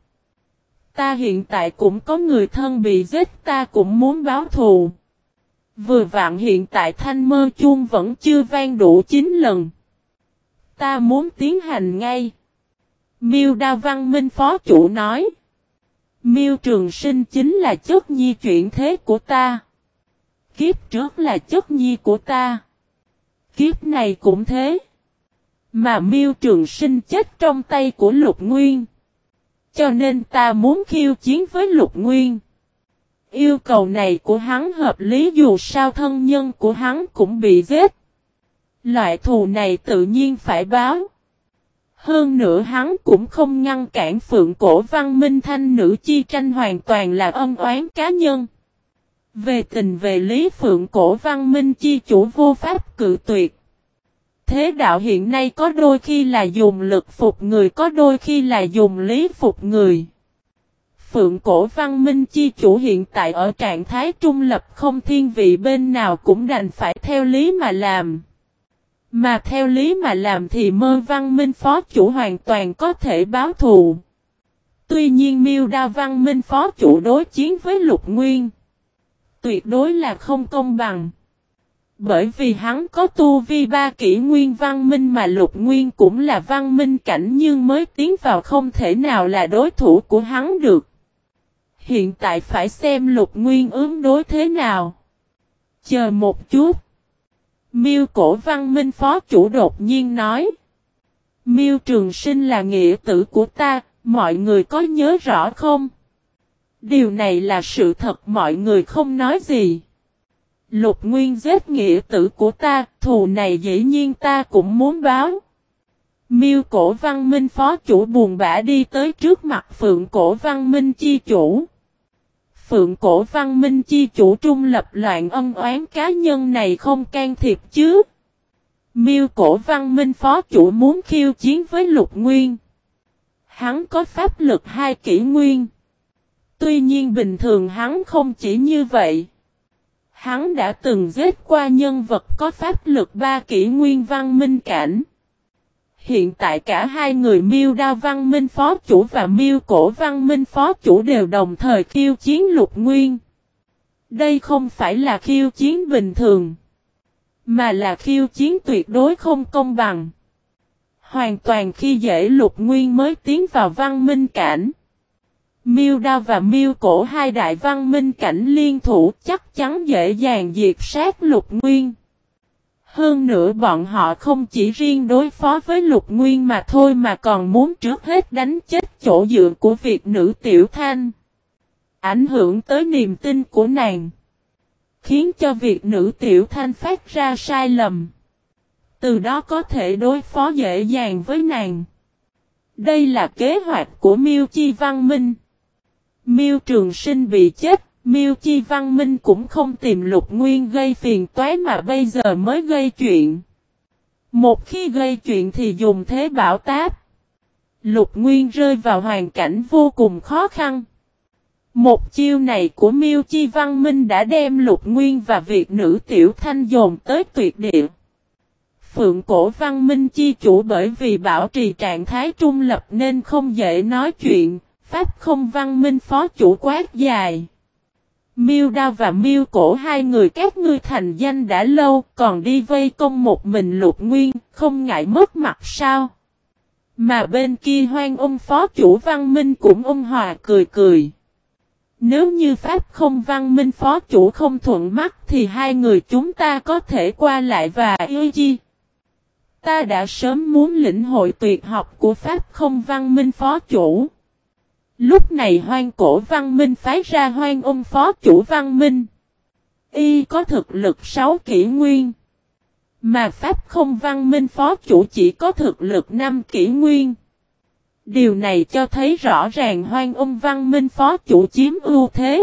Ta hiện tại cũng có người thân bị giết, ta cũng muốn báo thù. Vừa vặn hiện tại thanh mơ chuông vẫn chưa vang đủ 9 lần. Ta muốn tiến hành ngay. Miêu Đao Văn Minh phó chủ nói. Miêu Trường Sinh chính là chất nhi chuyển thế của ta. Kiếp trước là chất nhi của ta. Kiếp này cũng thế. Mà Miêu Trường Sinh chết trong tay của Lục Nguyên. Cho nên ta muốn khiêu chiến với Lục Nguyên. Yêu cầu này của hắn hợp lý, dù sao thân nhân của hắn cũng bị giết. Loại thù này tự nhiên phải báo. Hơn nữa hắn cũng không ngăn cản Phượng Cổ Văn Minh thanh nữ chi tranh, hoàn toàn là ân oán cá nhân. Về tình về lý Phượng Cổ Văn Minh chi chủ vô pháp cự tuyệt. Thế đạo hiện nay có đôi khi là dùng lực phục người, có đôi khi là dùng lý phục người. Phượng Cổ Văn Minh chi chủ hiện tại ở trạng thái trung lập, không thiên vị bên nào, cũng đành phải theo lý mà làm. Mà theo lý mà làm thì Mơ Văn Minh phó chủ hoàn toàn có thể báo thù. Tuy nhiên Miêu Đao Văn Minh phó chủ đối chiến với Lục Nguyên tuyệt đối là không công bằng. Bởi vì hắn có tu vi 3 kỷ nguyên văn minh mà Lục Nguyên cũng là văn minh cảnh nhưng mới tiến vào không thể nào là đối thủ của hắn được. Hiện tại phải xem Lục Nguyên ứng đối thế nào. Chờ một chút. Miêu Cổ văn minh phó chủ đột nhiên nói. Miêu Trường Sinh là nghĩa tử của ta, mọi người có nhớ rõ không? Điều này là sự thật mọi người không nói gì. Lục Nguyên giết nghĩa tử của ta, thù này dĩ nhiên ta cũng muốn báo. Miêu Cổ văn minh phó chủ buồn bã đi tới trước mặt Phượng Cổ văn minh chi chủ. Phượng Cổ văn minh chi chủ trung lập loạn ân oán cá nhân này không can thiệp chứ. Miêu Cổ văn minh phó chủ muốn khiêu chiến với Lục Nguyên. Hắn có pháp lực 2 kỷ nguyên. Tuy nhiên bình thường hắn không chỉ như vậy. Hắn đã từng giết qua nhân vật có pháp lực 3 kỷ nguyên văn minh cảnh. Hiện tại cả hai người Miêu Đao văn minh phó chủ và Miêu Cổ văn minh phó chủ đều đồng thời khiêu chiến Lục Nguyên. Đây không phải là khiêu chiến bình thường, mà là khiêu chiến tuyệt đối không công bằng. Hoàn toàn khi dễ Lục Nguyên mới tiến vào văn minh cảnh. Miêu Đao và Miêu Cổ hai đại văn minh cảnh liên thủ chắc chắn dễ dàng diệt sát Lục Nguyên. Hơn nữa bọn họ không chỉ riêng đối phó với Lục Nguyên mà thôi mà còn muốn trước hết đánh chết chỗ dựa của Việt nữ Tiểu Thanh. Ảnh hưởng tới niềm tin của nàng. Khiến cho Việt nữ Tiểu Thanh phát ra sai lầm. Từ đó có thể đối phó dễ dàng với nàng. Đây là kế hoạch của Miêu Chi Văn Minh. Miêu Trường Sinh bị chết, Miêu Chi Văn Minh cũng không tìm Lục Nguyên gây phiền toái mà bây giờ mới gây chuyện. Một khi gây chuyện thì dùng thế bão táp. Lục Nguyên rơi vào hoàn cảnh vô cùng khó khăn. Một chiêu này của Miêu Chi Văn Minh đã đem Lục Nguyên và Việt nữ Tiểu Thanh dồn tới tuyệt địa. Phượng Cổ Văn Minh chi chủ bởi vì bảo trì trạng thái trung lập nên không dễ nói chuyện. Pháp Không Văn Minh phó chủ quát dài. Miêu Đao và Miêu Cổ hai người các ngươi thành danh đã lâu, còn đi vây công một mình Lục Nguyên, không ngại mất mặt sao? Mà bên kia Hoang Ung phó chủ Văn Minh cũng ôn hòa cười cười. Nếu như Pháp Không Văn Minh phó chủ không thuận mắt thì hai người chúng ta có thể qua lại và yêu chi. Ta đã sớm muốn lĩnh hội tuyệt học của Pháp Không Văn Minh phó chủ. Lúc này Hoang Cổ Văn Minh phái ra Hoang Ung phó chủ Văn Minh. Y có thực lực 6 kỷ nguyên. Mà Pháp Không Văn Minh phó chủ chỉ có thực lực 5 kỷ nguyên. Điều này cho thấy rõ ràng Hoang Ung Văn Minh phó chủ chiếm ưu thế.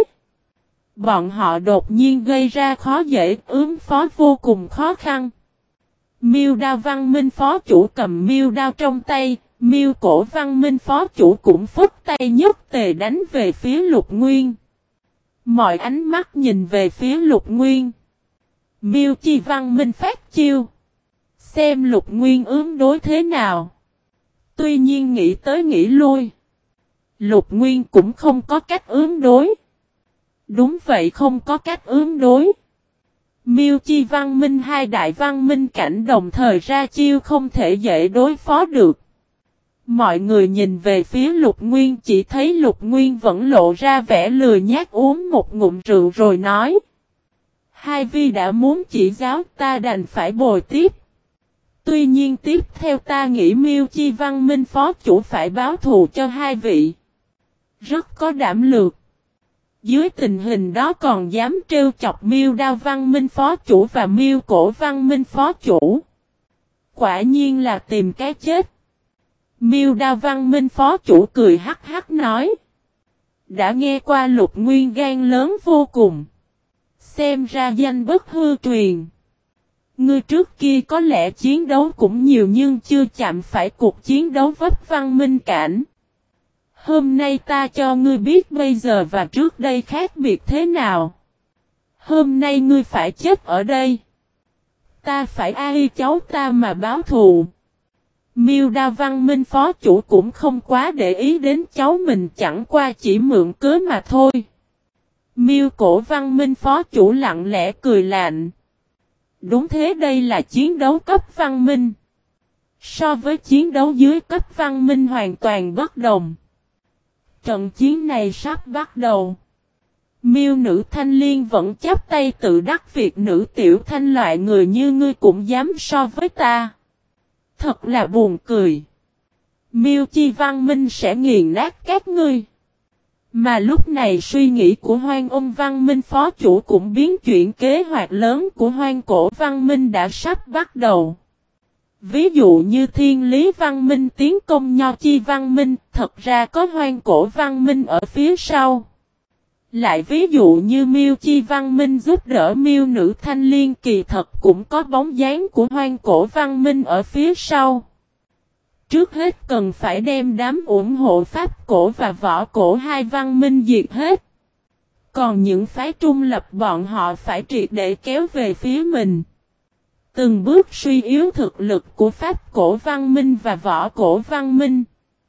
Bọn họ đột nhiên gây ra khó dễ ứng phó vô cùng khó khăn. Miêu Đao Văn Minh phó chủ cầm miêu đao trong tay. Miêu Cổ Văn Minh phó chủ cũng phất tay nhất tề đánh về phía Lục Nguyên. Mọi ánh mắt nhìn về phía Lục Nguyên. Miêu Chi Văn Minh phát chiêu. Xem Lục Nguyên ứng đối thế nào. Tuy nhiên nghĩ tới nghĩ lui. Lục Nguyên cũng không có cách ứng đối. Đúng vậy không có cách ứng đối. Miêu Chi Văn Minh hai đại văn minh cảnh đồng thời ra chiêu không thể dễ đối phó được. Mọi người nhìn về phía Lục Nguyên chỉ thấy Lục Nguyên vẫn lộ ra vẻ lười nhác uống một ngụm rượu rồi nói. Hai vi đã muốn chỉ giáo ta đành phải bồi tiếp. Tuy nhiên tiếp theo ta nghĩ Miêu Chi Văn Minh phó chủ phải báo thù cho hai vị. Rất có đảm lược. Dưới tình hình đó còn dám trêu chọc Miêu Đao Văn Minh phó chủ và Miêu Cổ Văn Minh phó chủ. Quả nhiên là tìm cái chết. Miêu Đao Văn Minh phó chủ cười hắc hắc nói. Đã nghe qua Lục Nguyên gan lớn vô cùng. Xem ra danh bất hư truyền. Ngươi trước kia có lẽ chiến đấu cũng nhiều nhưng chưa chạm phải cuộc chiến đấu vấp văn minh cảnh. Hôm nay ta cho ngươi biết bây giờ và trước đây khác biệt thế nào. Hôm nay ngươi phải chết ở đây. Ta phải ai cháu ta mà báo thù. Miêu Đao Văn Minh phó chủ cũng không quá để ý đến cháu mình chẳng qua chỉ mượn cớ mà thôi. Miêu Cổ Văn Minh phó chủ lặng lẽ cười lạnh. Đúng thế, đây là chiến đấu cấp văn minh. So với chiến đấu dưới cấp văn minh hoàn toàn bất đồng. Trận chiến này sắp bắt đầu. Miêu Nữ Thanh Liên vẫn chắp tay tự đắc việc nữ tiểu thanh loại người như ngươi cũng dám so với ta. Thật là buồn cười. Miêu Chi Văn Minh sẽ nghiền nát các ngươi. Mà lúc này suy nghĩ của Hoang Ôn Văn Minh phó chủ cũng biến chuyển, kế hoạch lớn của Hoang Cổ Văn Minh đã sắp bắt đầu. Ví dụ như Thiên Lý Văn Minh tiến công Nho Chi Văn Minh, thật ra có Hoang Cổ Văn Minh ở phía sau. Lại ví dụ như Miêu Chi Văn Minh giúp đỡ Miêu Nữ Thanh Liên, kỳ thật cũng có bóng dáng của Hoang Cổ Văn Minh ở phía sau. Trước hết cần phải đem đám ủng hộ Pháp cổ và Võ cổ hai văn minh diệt hết. Còn những phái trung lập bọn họ phải triệt để kéo về phía mình. Từng bước suy yếu thực lực của Pháp cổ văn minh và Võ cổ văn minh.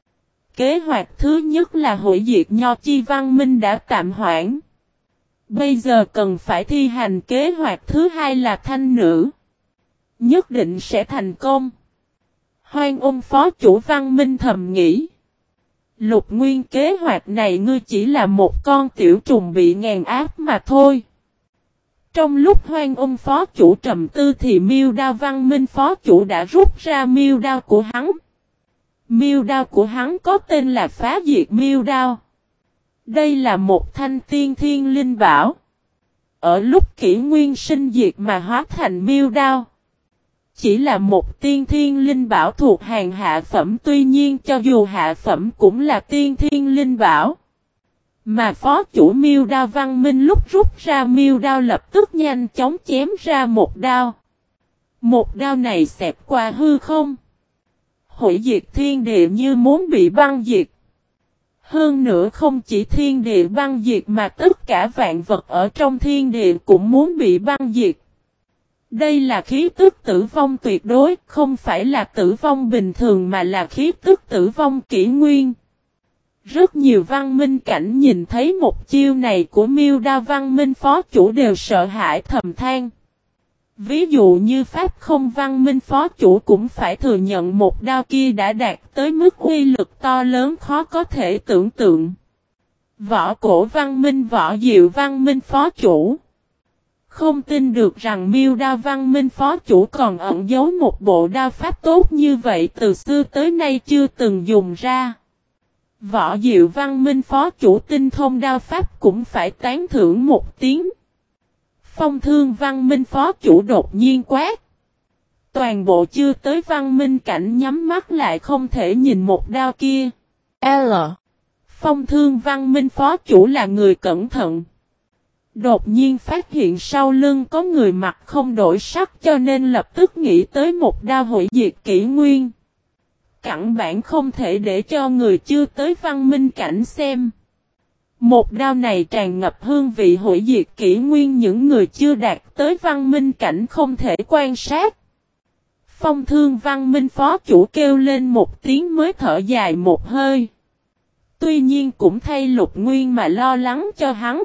Kế hoạch thứ nhất là hủy diệt Nho Chi văn minh đã tạm hoãn. Bây giờ cần phải thi hành kế hoạch thứ hai là Thanh Nữ. Nhất định sẽ thành công. Hoang Ôn phó chủ văn minh thầm nghĩ. Lục Nguyên, kế hoạch này ngươi chỉ là một con tiểu trùng bị ngàn áp mà thôi. Trong lúc Hoang Ôn phó chủ trầm tư thì miêu đao văn minh phó chủ đã rút ra miêu đao của hắn. Miêu đao của hắn có tên là Phá Diệt Miêu Đao. Đây là một thanh tiên thiên linh bảo. Ở lúc kỷ nguyên sinh diệt mà hóa thành miêu đao. Chỉ là một tiên thiên linh bảo thuộc hàng hạ phẩm, tuy nhiên cho dù hạ phẩm cũng là tiên thiên linh bảo. Mà phó chủ miêu đao văn minh lúc rút ra miêu đao lập tức nhanh chóng chém ra một đao. Một đao này xẹt qua hư không. Hủy diệt thiên địa như muốn bị băng diệt. Hơn nữa không chỉ thiên địa băng diệt mà tất cả vạn vật ở trong thiên địa cũng muốn bị băng diệt. Đây là khí tức tử vong tuyệt đối, không phải là tử vong bình thường mà là khí tức tử vong kỷ nguyên. Rất nhiều văn minh cảnh nhìn thấy một chiêu này của miêu đao văn minh phó chủ đều sợ hãi thầm than. Ví dụ như Pháp không văn minh phó chủ cũng phải thừa nhận một đao kia đã đạt tới mức uy lực to lớn khó có thể tưởng tượng. Võ cổ văn minh Võ Diệu văn minh phó chủ. Không tin được rằng miêu đao văn minh phó chủ còn ẩn giấu một bộ đao pháp tốt như vậy, từ xưa tới nay chưa từng dùng ra. Võ Diệu văn minh phó chủ tinh thông đao pháp cũng phải tán thưởng một tiếng. Phong Thương văn minh phó chủ đột nhiên quát. Toàn bộ chưa tới văn minh cảnh nhắm mắt lại không thể nhìn một đao kia. L. Phong Thương văn minh phó chủ là người cẩn thận. Đột nhiên phát hiện sau lưng có người mặt không đổi sắc cho nên lập tức nghĩ tới một đao hủy diệt kỷ nguyên. Căn bản không thể để cho người chưa tới văn minh cảnh xem. Một đao này tràn ngập hương vị hủy diệt kỷ nguyên, những người chưa đạt tới văn minh cảnh không thể quan sát. Phong Thương văn minh phó chủ kêu lên một tiếng mới thở dài một hơi. Tuy nhiên cũng thay Lục Nguyên mà lo lắng cho hắn.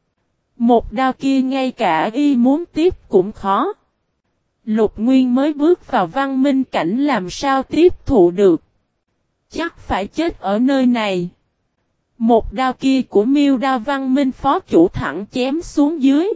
Một đao kia ngay cả y muốn tiếp cũng khó. Lục Nguyên mới bước vào văn minh cảnh làm sao tiếp thụ được. Chắc phải chết ở nơi này. Một đao kia của miêu đao văn minh phó chủ thẳng chém xuống dưới.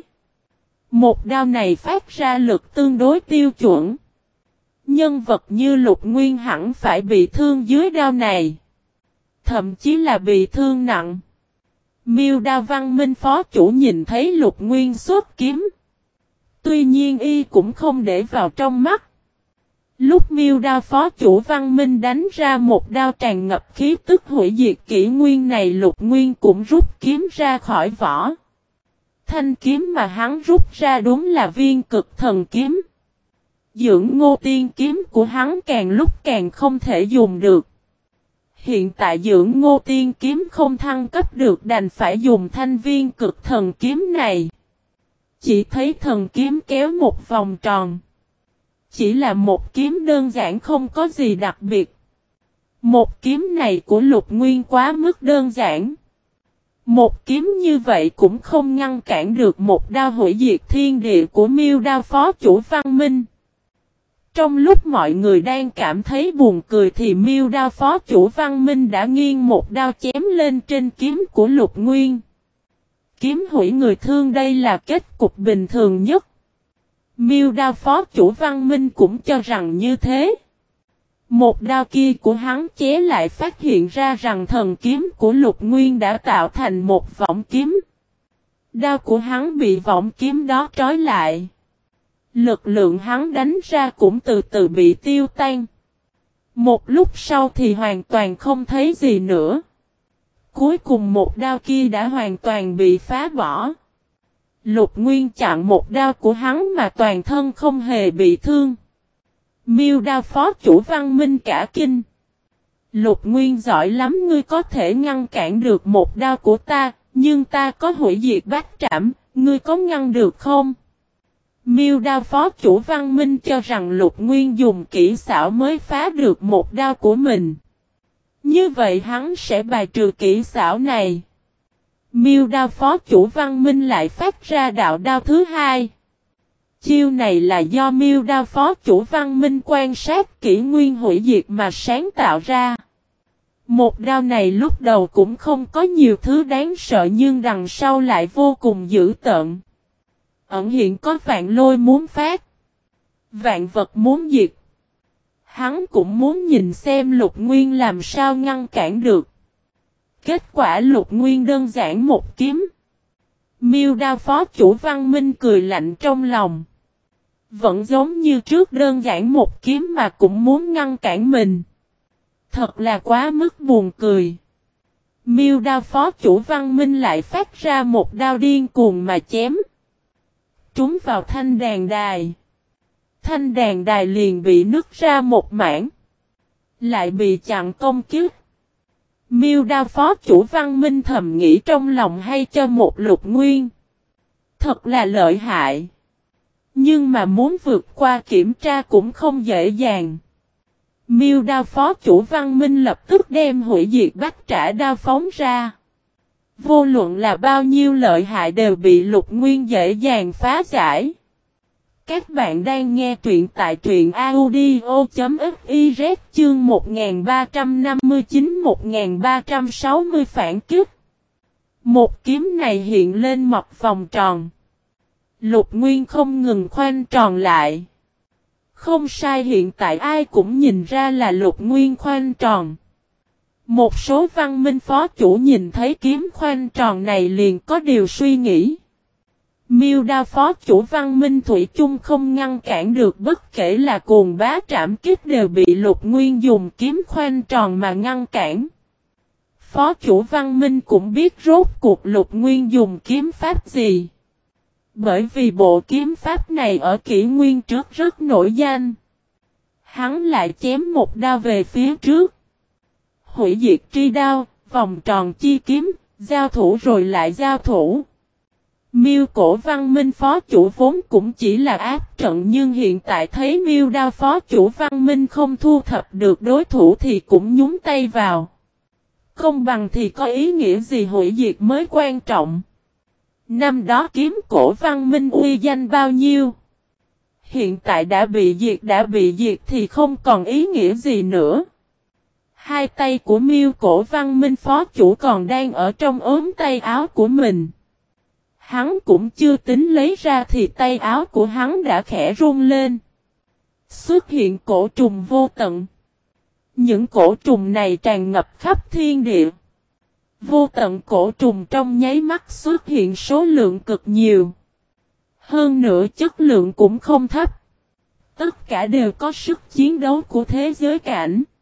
Một đao này phát ra lực tương đối tiêu chuẩn. Nhân vật như Lục Nguyên hẳn phải bị thương dưới đao này. Thậm chí là bị thương nặng. Miêu đao văn minh phó chủ nhìn thấy Lục Nguyên xuất kiếm. Tuy nhiên y cũng không để vào trong mắt. Lúc miêu đao phó chủ văn minh đánh ra một đao tràn ngập khí tức hủy diệt kỷ nguyên này, Lục Nguyên cũng rút kiếm ra khỏi vỏ. Thanh kiếm mà hắn rút ra đúng là Viên Cực Thần kiếm. Dưỡng Ngô Tiên kiếm của hắn càng lúc càng không thể dùng được. Hiện tại Dưỡng Ngô Tiên kiếm không thăng cấp được, đành phải dùng thanh Viên Cực Thần kiếm này. Chỉ thấy thần kiếm kéo một vòng tròn. Chỉ là một kiếm đơn giản không có gì đặc biệt. Một kiếm này của Lục Nguyên quá mức đơn giản. Một kiếm như vậy cũng không ngăn cản được một đao hủy diệt thiên địa của Miêu Đao phó chủ Văn Minh. Trong lúc mọi người đang cảm thấy buồn cười thì Miêu Đao phó chủ Văn Minh đã nghiêng một đao chém lên trên kiếm của Lục Nguyên. Kiếm hủy người thương đây là kết cục bình thường nhất. Miêu Đao phó chủ Văn Minh cũng cho rằng như thế. Một đao kia của hắn chế lại phát hiện ra rằng thần kiếm của Lục Nguyên đã tạo thành một võng kiếm. Đao của hắn bị võng kiếm đó trói lại. Lực lượng hắn đánh ra cũng từ từ bị tiêu tan. Một lúc sau thì hoàn toàn không thấy gì nữa. Cuối cùng một đao kia đã hoàn toàn bị phá bỏ. Lục Nguyên chặn một đao của hắn mà toàn thân không hề bị thương. Miêu Đao phó chủ Văn Minh cả kinh. Lục Nguyên giỏi lắm, ngươi có thể ngăn cản được một đao của ta, nhưng ta có hủy diệt bát trảm, ngươi có ngăn được không? Miêu Đao phó chủ Văn Minh cho rằng Lục Nguyên dùng kỹ xảo mới phá được một đao của mình. Như vậy hắn sẽ bài trừ kỹ xảo này. Miêu Đao phó chủ Văn Minh lại phát ra đạo đao thứ hai. Chiêu này là do Miêu Đao phó chủ Văn Minh quan sát kỹ nguyên hủy diệt mà sáng tạo ra. Một đao này lúc đầu cũng không có nhiều thứ đáng sợ nhưng đằng sau lại vô cùng dữ tợn. Ẩn hiện có vạn lôi muốn phát. Vạn vật muốn diệt. Hắn cũng muốn nhìn xem Lục Nguyên làm sao ngăn cản được. Kết quả Lục Nguyên đơn giản một kiếm. Miêu Đao phó chủ Văn Minh cười lạnh trong lòng. Vẫn giống như trước đơn giản một kiếm mà cũng muốn ngăn cản mình. Thật là quá mức buồn cười. Miêu Đao phó chủ Văn Minh lại phát ra một đao điên cuồng mà chém. Trúng vào thanh đàn đài. Thanh đàn đài liền bị nứt ra một mảng. Lại bị chặn công kích. Miêu Đao phó chủ Văn Minh thầm nghĩ trong lòng hay cho một Lục Nguyên. Thật là lợi hại. Nhưng mà muốn vượt qua kiểm tra cũng không dễ dàng. Miêu Đao phó chủ Văn Minh lập tức đem hủy diệt bát trả đao phóng ra. Vô luận là bao nhiêu lợi hại đều bị Lục Nguyên dễ dàng phá giải. Các bạn đang nghe truyện tại truyện audio.fiz chương 1359-1360 phản kích. Một kiếm này hiện lên một vòng tròn. Lục Nguyên không ngừng khoanh tròn lại. Không sai, hiện tại ai cũng nhìn ra là Lục Nguyên khoanh tròn. Một số Văn Minh phó chủ nhìn thấy kiếm khoanh tròn này liền có điều suy nghĩ. Miêu Đao phó chủ Văn Minh thủy chung không ngăn cản được, bất kể là cuồng bá trảm kích đều bị Lục Nguyên dùng kiếm khoanh tròn mà ngăn cản. Phó chủ Văn Minh cũng biết rốt cuộc Lục Nguyên dùng kiếm pháp gì. Bởi vì bộ kiếm pháp này ở kỷ nguyên trước rất nổi danh. Hắn lại chém một đao về phía trước. Hủy diệt tri đao, vòng tròn chi kiếm, giao thủ rồi lại giao thủ. Miêu Cổ Văn Minh phó chủ vốn cũng chỉ là áp trận, nhưng hiện tại thấy Miêu Đao phó chủ Văn Minh không thu thập được đối thủ thì cũng nhúng tay vào. Công bằng thì có ý nghĩa gì, hủy diệt mới quan trọng. Năm đó kiếm Cổ Văn Minh uy danh bao nhiêu. Hiện tại đã bị diệt thì không còn ý nghĩa gì nữa. Hai tay của Miêu Cổ Văn Minh phó chủ còn đang ở trong ốm tay áo của mình. Hắn cũng chưa tính lấy ra thì tay áo của hắn đã khẽ run lên. Xuất hiện cổ trùng vô tận. Những cổ trùng này tràn ngập khắp thiên địa. Vô tận cổ trùng trong nháy mắt xuất hiện số lượng cực nhiều. Hơn nữa chất lượng cũng không thấp. Tất cả đều có sức chiến đấu của thế giới cảnh.